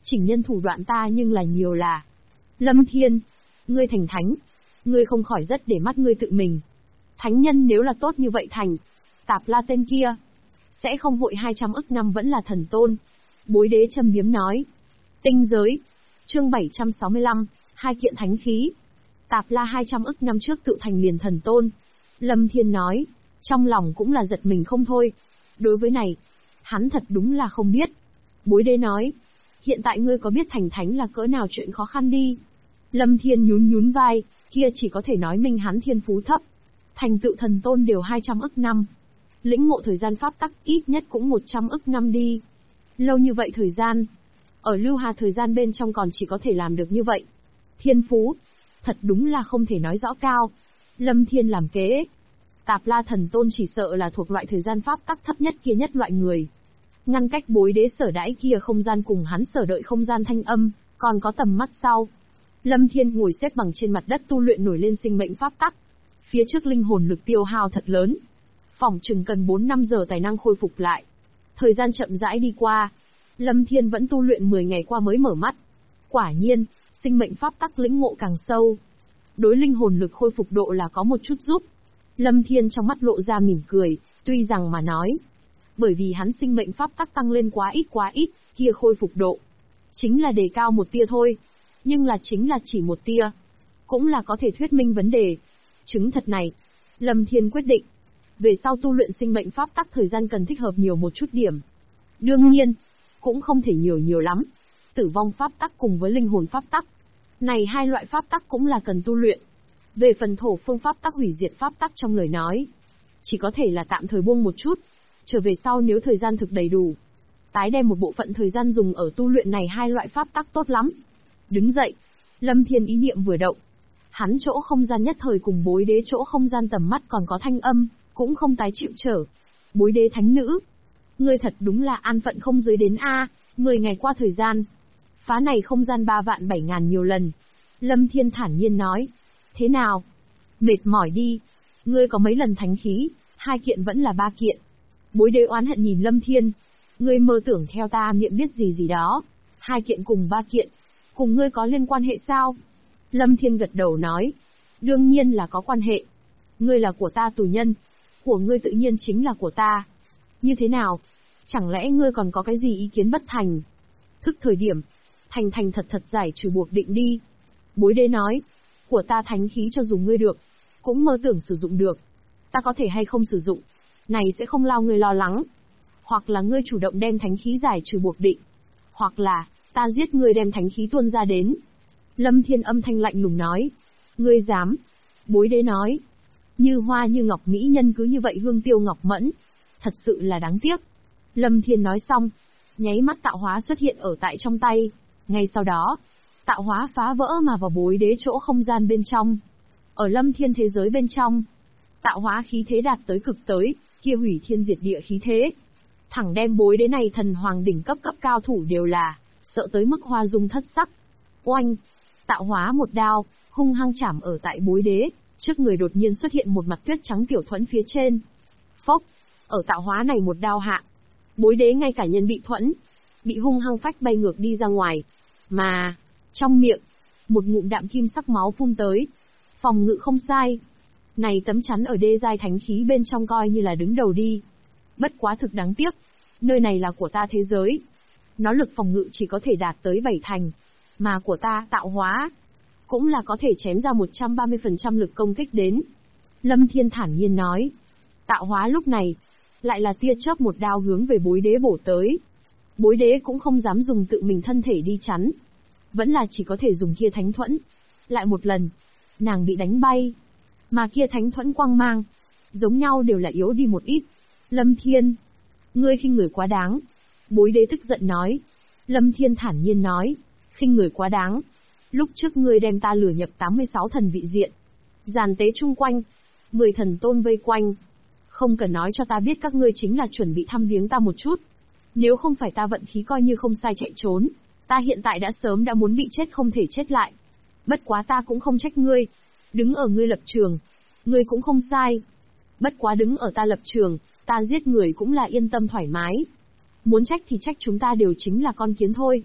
Speaker 1: chỉnh nhân thủ đoạn ta nhưng là nhiều là. Lâm Thiên, ngươi thành thánh, ngươi không khỏi rất để mắt ngươi tự mình. Thánh nhân nếu là tốt như vậy thành, Tạp La tên kia, sẽ không vội 200 ức năm vẫn là thần tôn. Bối đế châm biếm nói. Tinh giới, chương 765, hai kiện thánh khí. Tạp La 200 ức năm trước tự thành liền thần tôn. Lâm Thiên nói, trong lòng cũng là giật mình không thôi. Đối với này, hắn thật đúng là không biết. Bối đế nói, hiện tại ngươi có biết thành thánh là cỡ nào chuyện khó khăn đi. Lâm Thiên nhún nhún vai, kia chỉ có thể nói minh hắn thiên phú thấp. Thành tựu thần tôn đều 200 ức năm. Lĩnh ngộ thời gian pháp tắc ít nhất cũng 100 ức năm đi. Lâu như vậy thời gian. Ở Lưu Hà thời gian bên trong còn chỉ có thể làm được như vậy. Thiên phú, thật đúng là không thể nói rõ cao. Lâm Thiên làm kế. Tạp La thần tôn chỉ sợ là thuộc loại thời gian pháp tắc thấp nhất kia nhất loại người. Ngăn cách bối đế sở đãi kia không gian cùng hắn sở đợi không gian thanh âm, còn có tầm mắt sau. Lâm Thiên ngồi xếp bằng trên mặt đất tu luyện nổi lên sinh mệnh pháp tắc. Phía trước linh hồn lực tiêu hao thật lớn. Phỏng chừng cần 4-5 giờ tài năng khôi phục lại. Thời gian chậm rãi đi qua. Lâm Thiên vẫn tu luyện 10 ngày qua mới mở mắt. Quả nhiên, sinh mệnh pháp tắc lĩnh ngộ càng sâu. Đối linh hồn lực khôi phục độ là có một chút giúp. Lâm Thiên trong mắt lộ ra mỉm cười, tuy rằng mà nói. Bởi vì hắn sinh mệnh pháp tắc tăng lên quá ít, kia khôi phục độ. Chính là đề cao một tia thôi. Nhưng là chính là chỉ một tia. Cũng là có thể thuyết minh vấn đề. Chứng thật này. Lâm Thiên quyết định. Về sau tu luyện sinh mệnh pháp tắc thời gian cần thích hợp nhiều một chút điểm. Đương nhiên, cũng không thể nhiều lắm. Tử vong pháp tắc cùng với linh hồn pháp tắc. Này hai loại pháp tắc cũng là cần tu luyện. Về phần thổ phương pháp tắc hủy diệt pháp tắc trong lời nói. Chỉ có thể là tạm thời buông một chút. Trở về sau nếu thời gian thực đầy đủ. Tái đem một bộ phận thời gian dùng ở tu luyện này hai loại pháp tắc tốt lắm. Đứng dậy. Lâm Thiên ý niệm vừa động. Hắn chỗ không gian nhất thời cùng bối đế chỗ không gian tầm mắt còn có thanh âm, cũng không tái chịu trở. Bối đế thánh nữ. Ngươi thật đúng là an phận không dưới đến A, 10 ngày qua thời gian. Phá này không gian 3.700.000 nhiều lần. Lâm Thiên thản nhiên nói. Thế nào? Mệt mỏi đi. Ngươi có mấy lần thánh khí, 2 kiện vẫn là 3 kiện. Bối đế oán hận nhìn Lâm Thiên. Ngươi mơ tưởng theo ta miệng biết gì đó. 2 kiện cùng 3 kiện. Cùng ngươi có liên quan hệ sao? Lâm Thiên gật đầu nói. Đương nhiên là có quan hệ. Ngươi là của ta tù nhân. Của ngươi tự nhiên chính là của ta. Như thế nào? Chẳng lẽ ngươi còn có cái gì ý kiến bất thành? Thức thời điểm. Thành thật giải trừ buộc định đi. Bối đế nói. Của ta thánh khí cho dùng ngươi được. Cũng mơ tưởng sử dụng được. Ta có thể hay không sử dụng. Này sẽ không lao ngươi lo lắng. Hoặc là ngươi chủ động đem thánh khí giải trừ buộc định. Hoặc là, ta giết ngươi đem thánh khí tuôn ra đến. Lâm Thiên âm thanh lạnh lùng nói. Ngươi dám. Bối đế nói. Như hoa như ngọc mỹ nhân cứ như vậy hương tiêu ngọc mẫn. Thật sự là đáng tiếc. Lâm Thiên nói xong. Nháy mắt tạo hóa xuất hiện ở tại trong tay. Ngay sau đó, tạo hóa phá vỡ mà vào bối đế chỗ không gian bên trong. Ở Lâm Thiên thế giới bên trong. Tạo hóa khí thế đạt tới cực tới, kia hủy thiên diệt địa khí thế. Thẳng đem bối đế này thần hoàng đỉnh cấp cao thủ đều là, sợ tới mức hoa dung thất sắc. Oanh! Tạo hóa một đao, hung hăng chảm ở tại bối đế, trước người đột nhiên xuất hiện một mặt tuyết trắng tiểu thuẫn phía trên. Phốc! Ở tạo hóa này một đao hạ. Bối đế ngay cả nhân bị thuẫn, bị hung hăng phách bay ngược đi ra ngoài. Mà, trong miệng, một ngụm đạm kim sắc máu phun tới. Phòng ngự không sai. Này tấm chắn ở đê giai thánh khí bên trong coi như là đứng đầu đi. Bất quá thực đáng tiếc. Nơi này là của ta thế giới. Nó lực phòng ngự chỉ có thể đạt tới 7 thành. Mà của ta tạo hóa, cũng là có thể chém ra 130% lực công kích đến. Lâm Thiên thản nhiên nói. Tạo hóa lúc này, lại là tia chớp một đao hướng về bối đế bổ tới. Bối đế cũng không dám dùng tự mình thân thể đi chắn. Vẫn là chỉ có thể dùng kia thánh thuẫn. Lại một lần, nàng bị đánh bay. Mà kia thánh thuẫn quang mang, giống nhau đều là yếu đi một ít. Lâm Thiên, ngươi khinh người quá đáng. Bối đế tức giận nói. Lâm Thiên thản nhiên nói. Khinh người quá đáng. Lúc trước ngươi đem ta lừa nhập 86 thần vị diện. Giàn tế chung quanh. 10 thần tôn vây quanh. Không cần nói cho ta biết các ngươi chính là chuẩn bị thăm viếng ta một chút. Nếu không phải ta vận khí coi như không sai chạy trốn, ta hiện tại đã sớm đã muốn bị chết không thể chết lại. Bất quá ta cũng không trách ngươi. Đứng ở ngươi lập trường, ngươi cũng không sai. Bất quá đứng ở ta lập trường, ta giết người cũng là yên tâm thoải mái. Muốn trách thì trách chúng ta đều chính là con kiến thôi.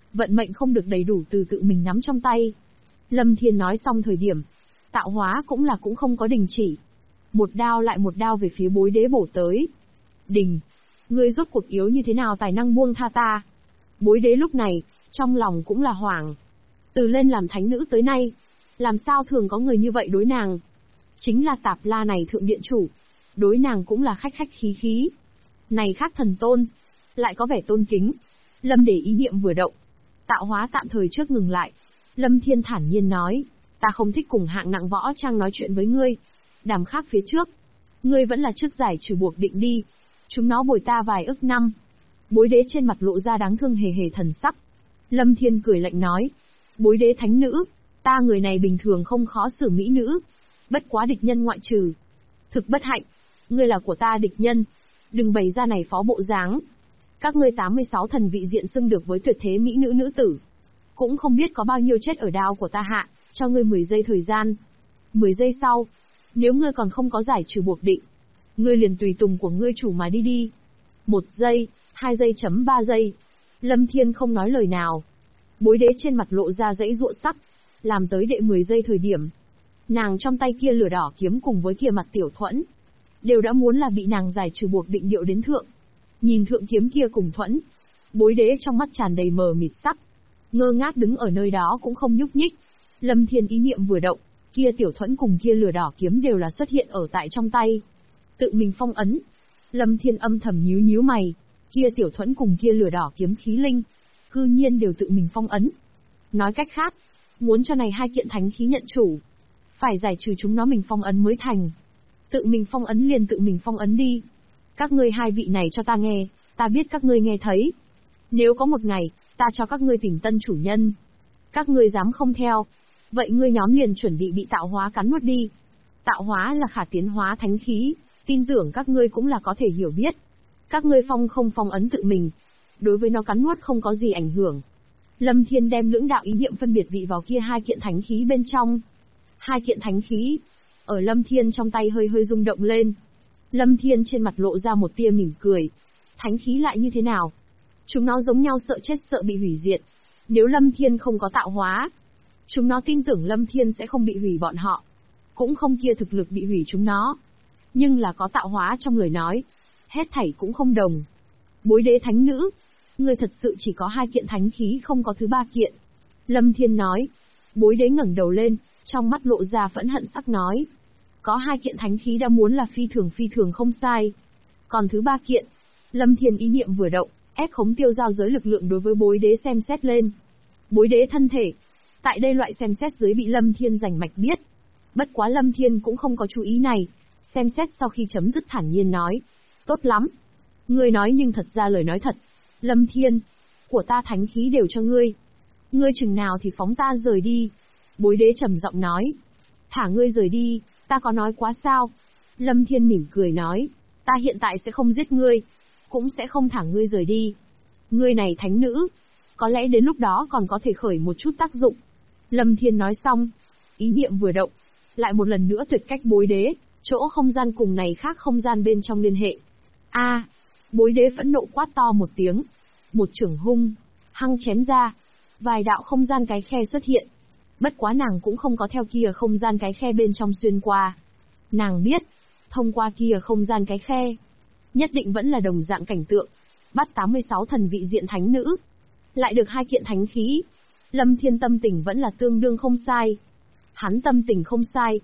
Speaker 1: vận mệnh không được đầy đủ từ tự mình nắm trong tay. Lâm Thiên nói xong thời điểm, tạo hóa cũng không có đình chỉ. Một đao lại một đao về phía Bối Đế bổ tới. Đình, ngươi rốt cuộc yếu như thế nào tài năng buông tha ta? Bối Đế lúc này, trong lòng cũng là hoảng. Từ lên làm thánh nữ tới nay, làm sao thường có người như vậy đối nàng? Chính là Tạp La này thượng điện chủ, đối nàng cũng là khách khách khí khí. Này khác thần tôn, lại có vẻ tôn kính. Lâm để ý niệm vừa động, tạo hóa tạm thời trước ngừng lại. Lâm Thiên thản nhiên nói, ta không thích cùng hạng nặng võ trang nói chuyện với ngươi. Đàm khác phía trước, ngươi vẫn là trước giải trừ buộc định đi. Chúng nó bồi ta vài ức năm. Bối Đế trên mặt lộ ra đáng thương hề hề thần sắc. Lâm Thiên cười lạnh nói, Bối Đế thánh nữ, ta người này bình thường không khó xử mỹ nữ, bất quá địch nhân ngoại trừ. Thực bất hạnh, ngươi là của ta địch nhân, đừng bày ra này phó bộ dáng. Các ngươi 86 thần vị diện xưng được với tuyệt thế mỹ nữ nữ tử, cũng không biết có bao nhiêu chết ở đao của ta hạ, cho ngươi 10 giây thời gian. 10 giây sau, nếu ngươi còn không có giải trừ buộc định, ngươi liền tùy tùng của ngươi chủ mà đi đi. 1 giây, 2 giây chấm 3 giây. Lâm Thiên không nói lời nào. Bối Đế trên mặt lộ ra dãy ruộng sắc, làm tới đệ 10 giây thời điểm. Nàng trong tay kia lửa đỏ kiếm cùng với kia mặt tiểu thuẫn, đều đã muốn là bị nàng giải trừ buộc định điệu đến thượng. Nhìn thượng kiếm kia cùng thuẫn, Bối Đế trong mắt tràn đầy mờ mịt sắc, ngơ ngác đứng ở nơi đó cũng không nhúc nhích. Lâm Thiên ý niệm vừa động, kia tiểu thuẫn cùng kia lửa đỏ kiếm đều là xuất hiện ở tại trong tay. Tự mình phong ấn. Lâm Thiên âm thầm nhíu nhíu mày, kia tiểu thuẫn cùng kia lửa đỏ kiếm khí linh, cư nhiên đều tự mình phong ấn. Nói cách khác, muốn cho này hai kiện thánh khí nhận chủ, phải giải trừ chúng nó mình phong ấn mới thành. Tự mình phong ấn liền tự mình phong ấn đi. Các ngươi hai vị này cho ta nghe, ta biết các ngươi nghe thấy. Nếu có một ngày, ta cho các ngươi tìm tân chủ nhân, các ngươi dám không theo, vậy ngươi nhóm liền chuẩn bị tạo hóa cắn nuốt đi. Tạo hóa là khả tiến hóa thánh khí, tin tưởng các ngươi cũng là có thể hiểu biết. Các ngươi phong không phong ấn tự mình, đối với nó cắn nuốt không có gì ảnh hưởng. Lâm Thiên đem lưỡng đạo ý niệm phân biệt vị vào kia hai kiện thánh khí bên trong. Hai kiện thánh khí, ở Lâm Thiên trong tay hơi hơi rung động lên. Lâm Thiên trên mặt lộ ra một tia mỉm cười. Thánh khí lại như thế nào? Chúng nó giống nhau sợ chết sợ bị hủy diệt. Nếu Lâm Thiên không có tạo hóa, chúng nó tin tưởng Lâm Thiên sẽ không bị hủy bọn họ. Cũng không kia thực lực bị hủy chúng nó. Nhưng là có tạo hóa trong lời nói, hết thảy cũng không đồng. Bối Đế thánh nữ, ngươi thật sự chỉ có hai kiện thánh khí không có thứ ba kiện. Lâm Thiên nói. Bối Đế ngẩng đầu lên, trong mắt lộ ra phẫn hận sắc nói. Có hai kiện thánh khí đã muốn là phi thường không sai. Còn thứ ba kiện, Lâm Thiên ý niệm vừa động, ép khống tiêu giao giới lực lượng đối với Bối Đế xem xét lên. Bối Đế thân thể, tại đây loại xem xét dưới bị Lâm Thiên rành mạch biết. Bất quá Lâm Thiên cũng không có chú ý này, xem xét sau khi chấm dứt thản nhiên nói. Tốt lắm. Ngươi nói nhưng thật ra lời nói thật. Lâm Thiên, của ta thánh khí đều cho ngươi. Ngươi chừng nào thì phóng ta rời đi. Bối Đế trầm giọng nói. Thả ngươi rời đi, ta có nói quá sao? Lâm Thiên mỉm cười nói. Ta hiện tại sẽ không giết ngươi, cũng sẽ không thả ngươi rời đi. Ngươi này thánh nữ, có lẽ đến lúc đó còn có thể khởi một chút tác dụng. Lâm Thiên nói xong, ý niệm vừa động, lại một lần nữa tuyệt cách Bối Đế, chỗ không gian cùng này khác không gian bên trong liên hệ. A! Bối Đế phẫn nộ quát to một tiếng, một chưởng hung hăng chém ra, vài đạo không gian cái khe xuất hiện. Bất quá nàng cũng không có theo kia không gian cái khe bên trong xuyên qua. Nàng biết, thông qua kia không gian cái khe, nhất định vẫn là đồng dạng cảnh tượng, bắt 86 thần vị diện thánh nữ, lại được hai kiện thánh khí. Lâm Thiên tâm tình vẫn là tương đương không sai. Hắn tâm tình không sai,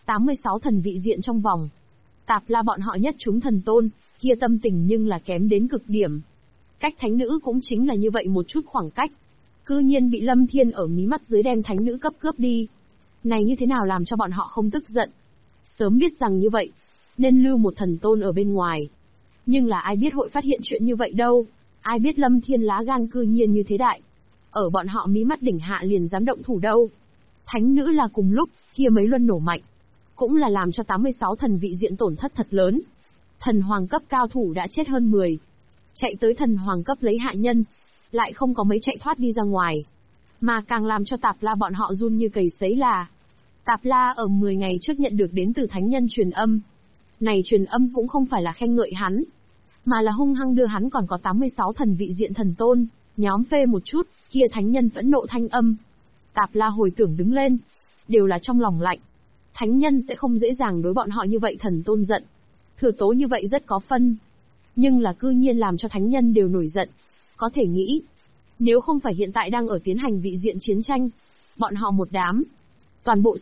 Speaker 1: 86 thần vị diện trong vòng, Tạp La bọn họ nhất chúng thần tôn, kia tâm tình nhưng là kém đến cực điểm. Cách thánh nữ cũng chính là như vậy một chút khoảng cách, cư nhiên bị Lâm Thiên ở mí mắt dưới đem thánh nữ cấp cướp đi. Này như thế nào làm cho bọn họ không tức giận? Sớm biết rằng như vậy, nên lưu một thần tôn ở bên ngoài. Nhưng là ai biết hội phát hiện chuyện như vậy đâu, ai biết Lâm Thiên lá gan cư nhiên như thế đại. Ở bọn họ mí mắt đỉnh hạ liền dám động thủ đâu. Thánh nữ là cùng lúc, kia mấy luân nổ mạnh, cũng là làm cho 86 thần vị diện tổn thất thật lớn. Thần hoàng cấp cao thủ đã chết hơn 10. Chạy tới thần hoàng cấp lấy hạ nhân, lại không có mấy chạy thoát đi ra ngoài. Mà càng làm cho Tạp La bọn họ run như cầy sấy là, Tạp La ở 10 ngày trước nhận được đến từ thánh nhân truyền âm. Này truyền âm cũng không phải là khen ngợi hắn, mà là hung hăng đưa hắn còn có 86 thần vị diện thần tôn, nhóm phê một chút, Kia thánh nhân phẫn nộ thanh âm. Tạp La hồi tưởng đứng lên. Đều là trong lòng lạnh. Thánh nhân sẽ không dễ dàng đối bọn họ như vậy. Thần Tôn giận. Thừa Tố như vậy rất có phân. Nhưng là cư nhiên làm cho thánh nhân đều nổi giận. Có thể nghĩ, nếu không phải hiện tại đang ở tiến hành vị diện chiến tranh, bọn họ một đám, toàn bộ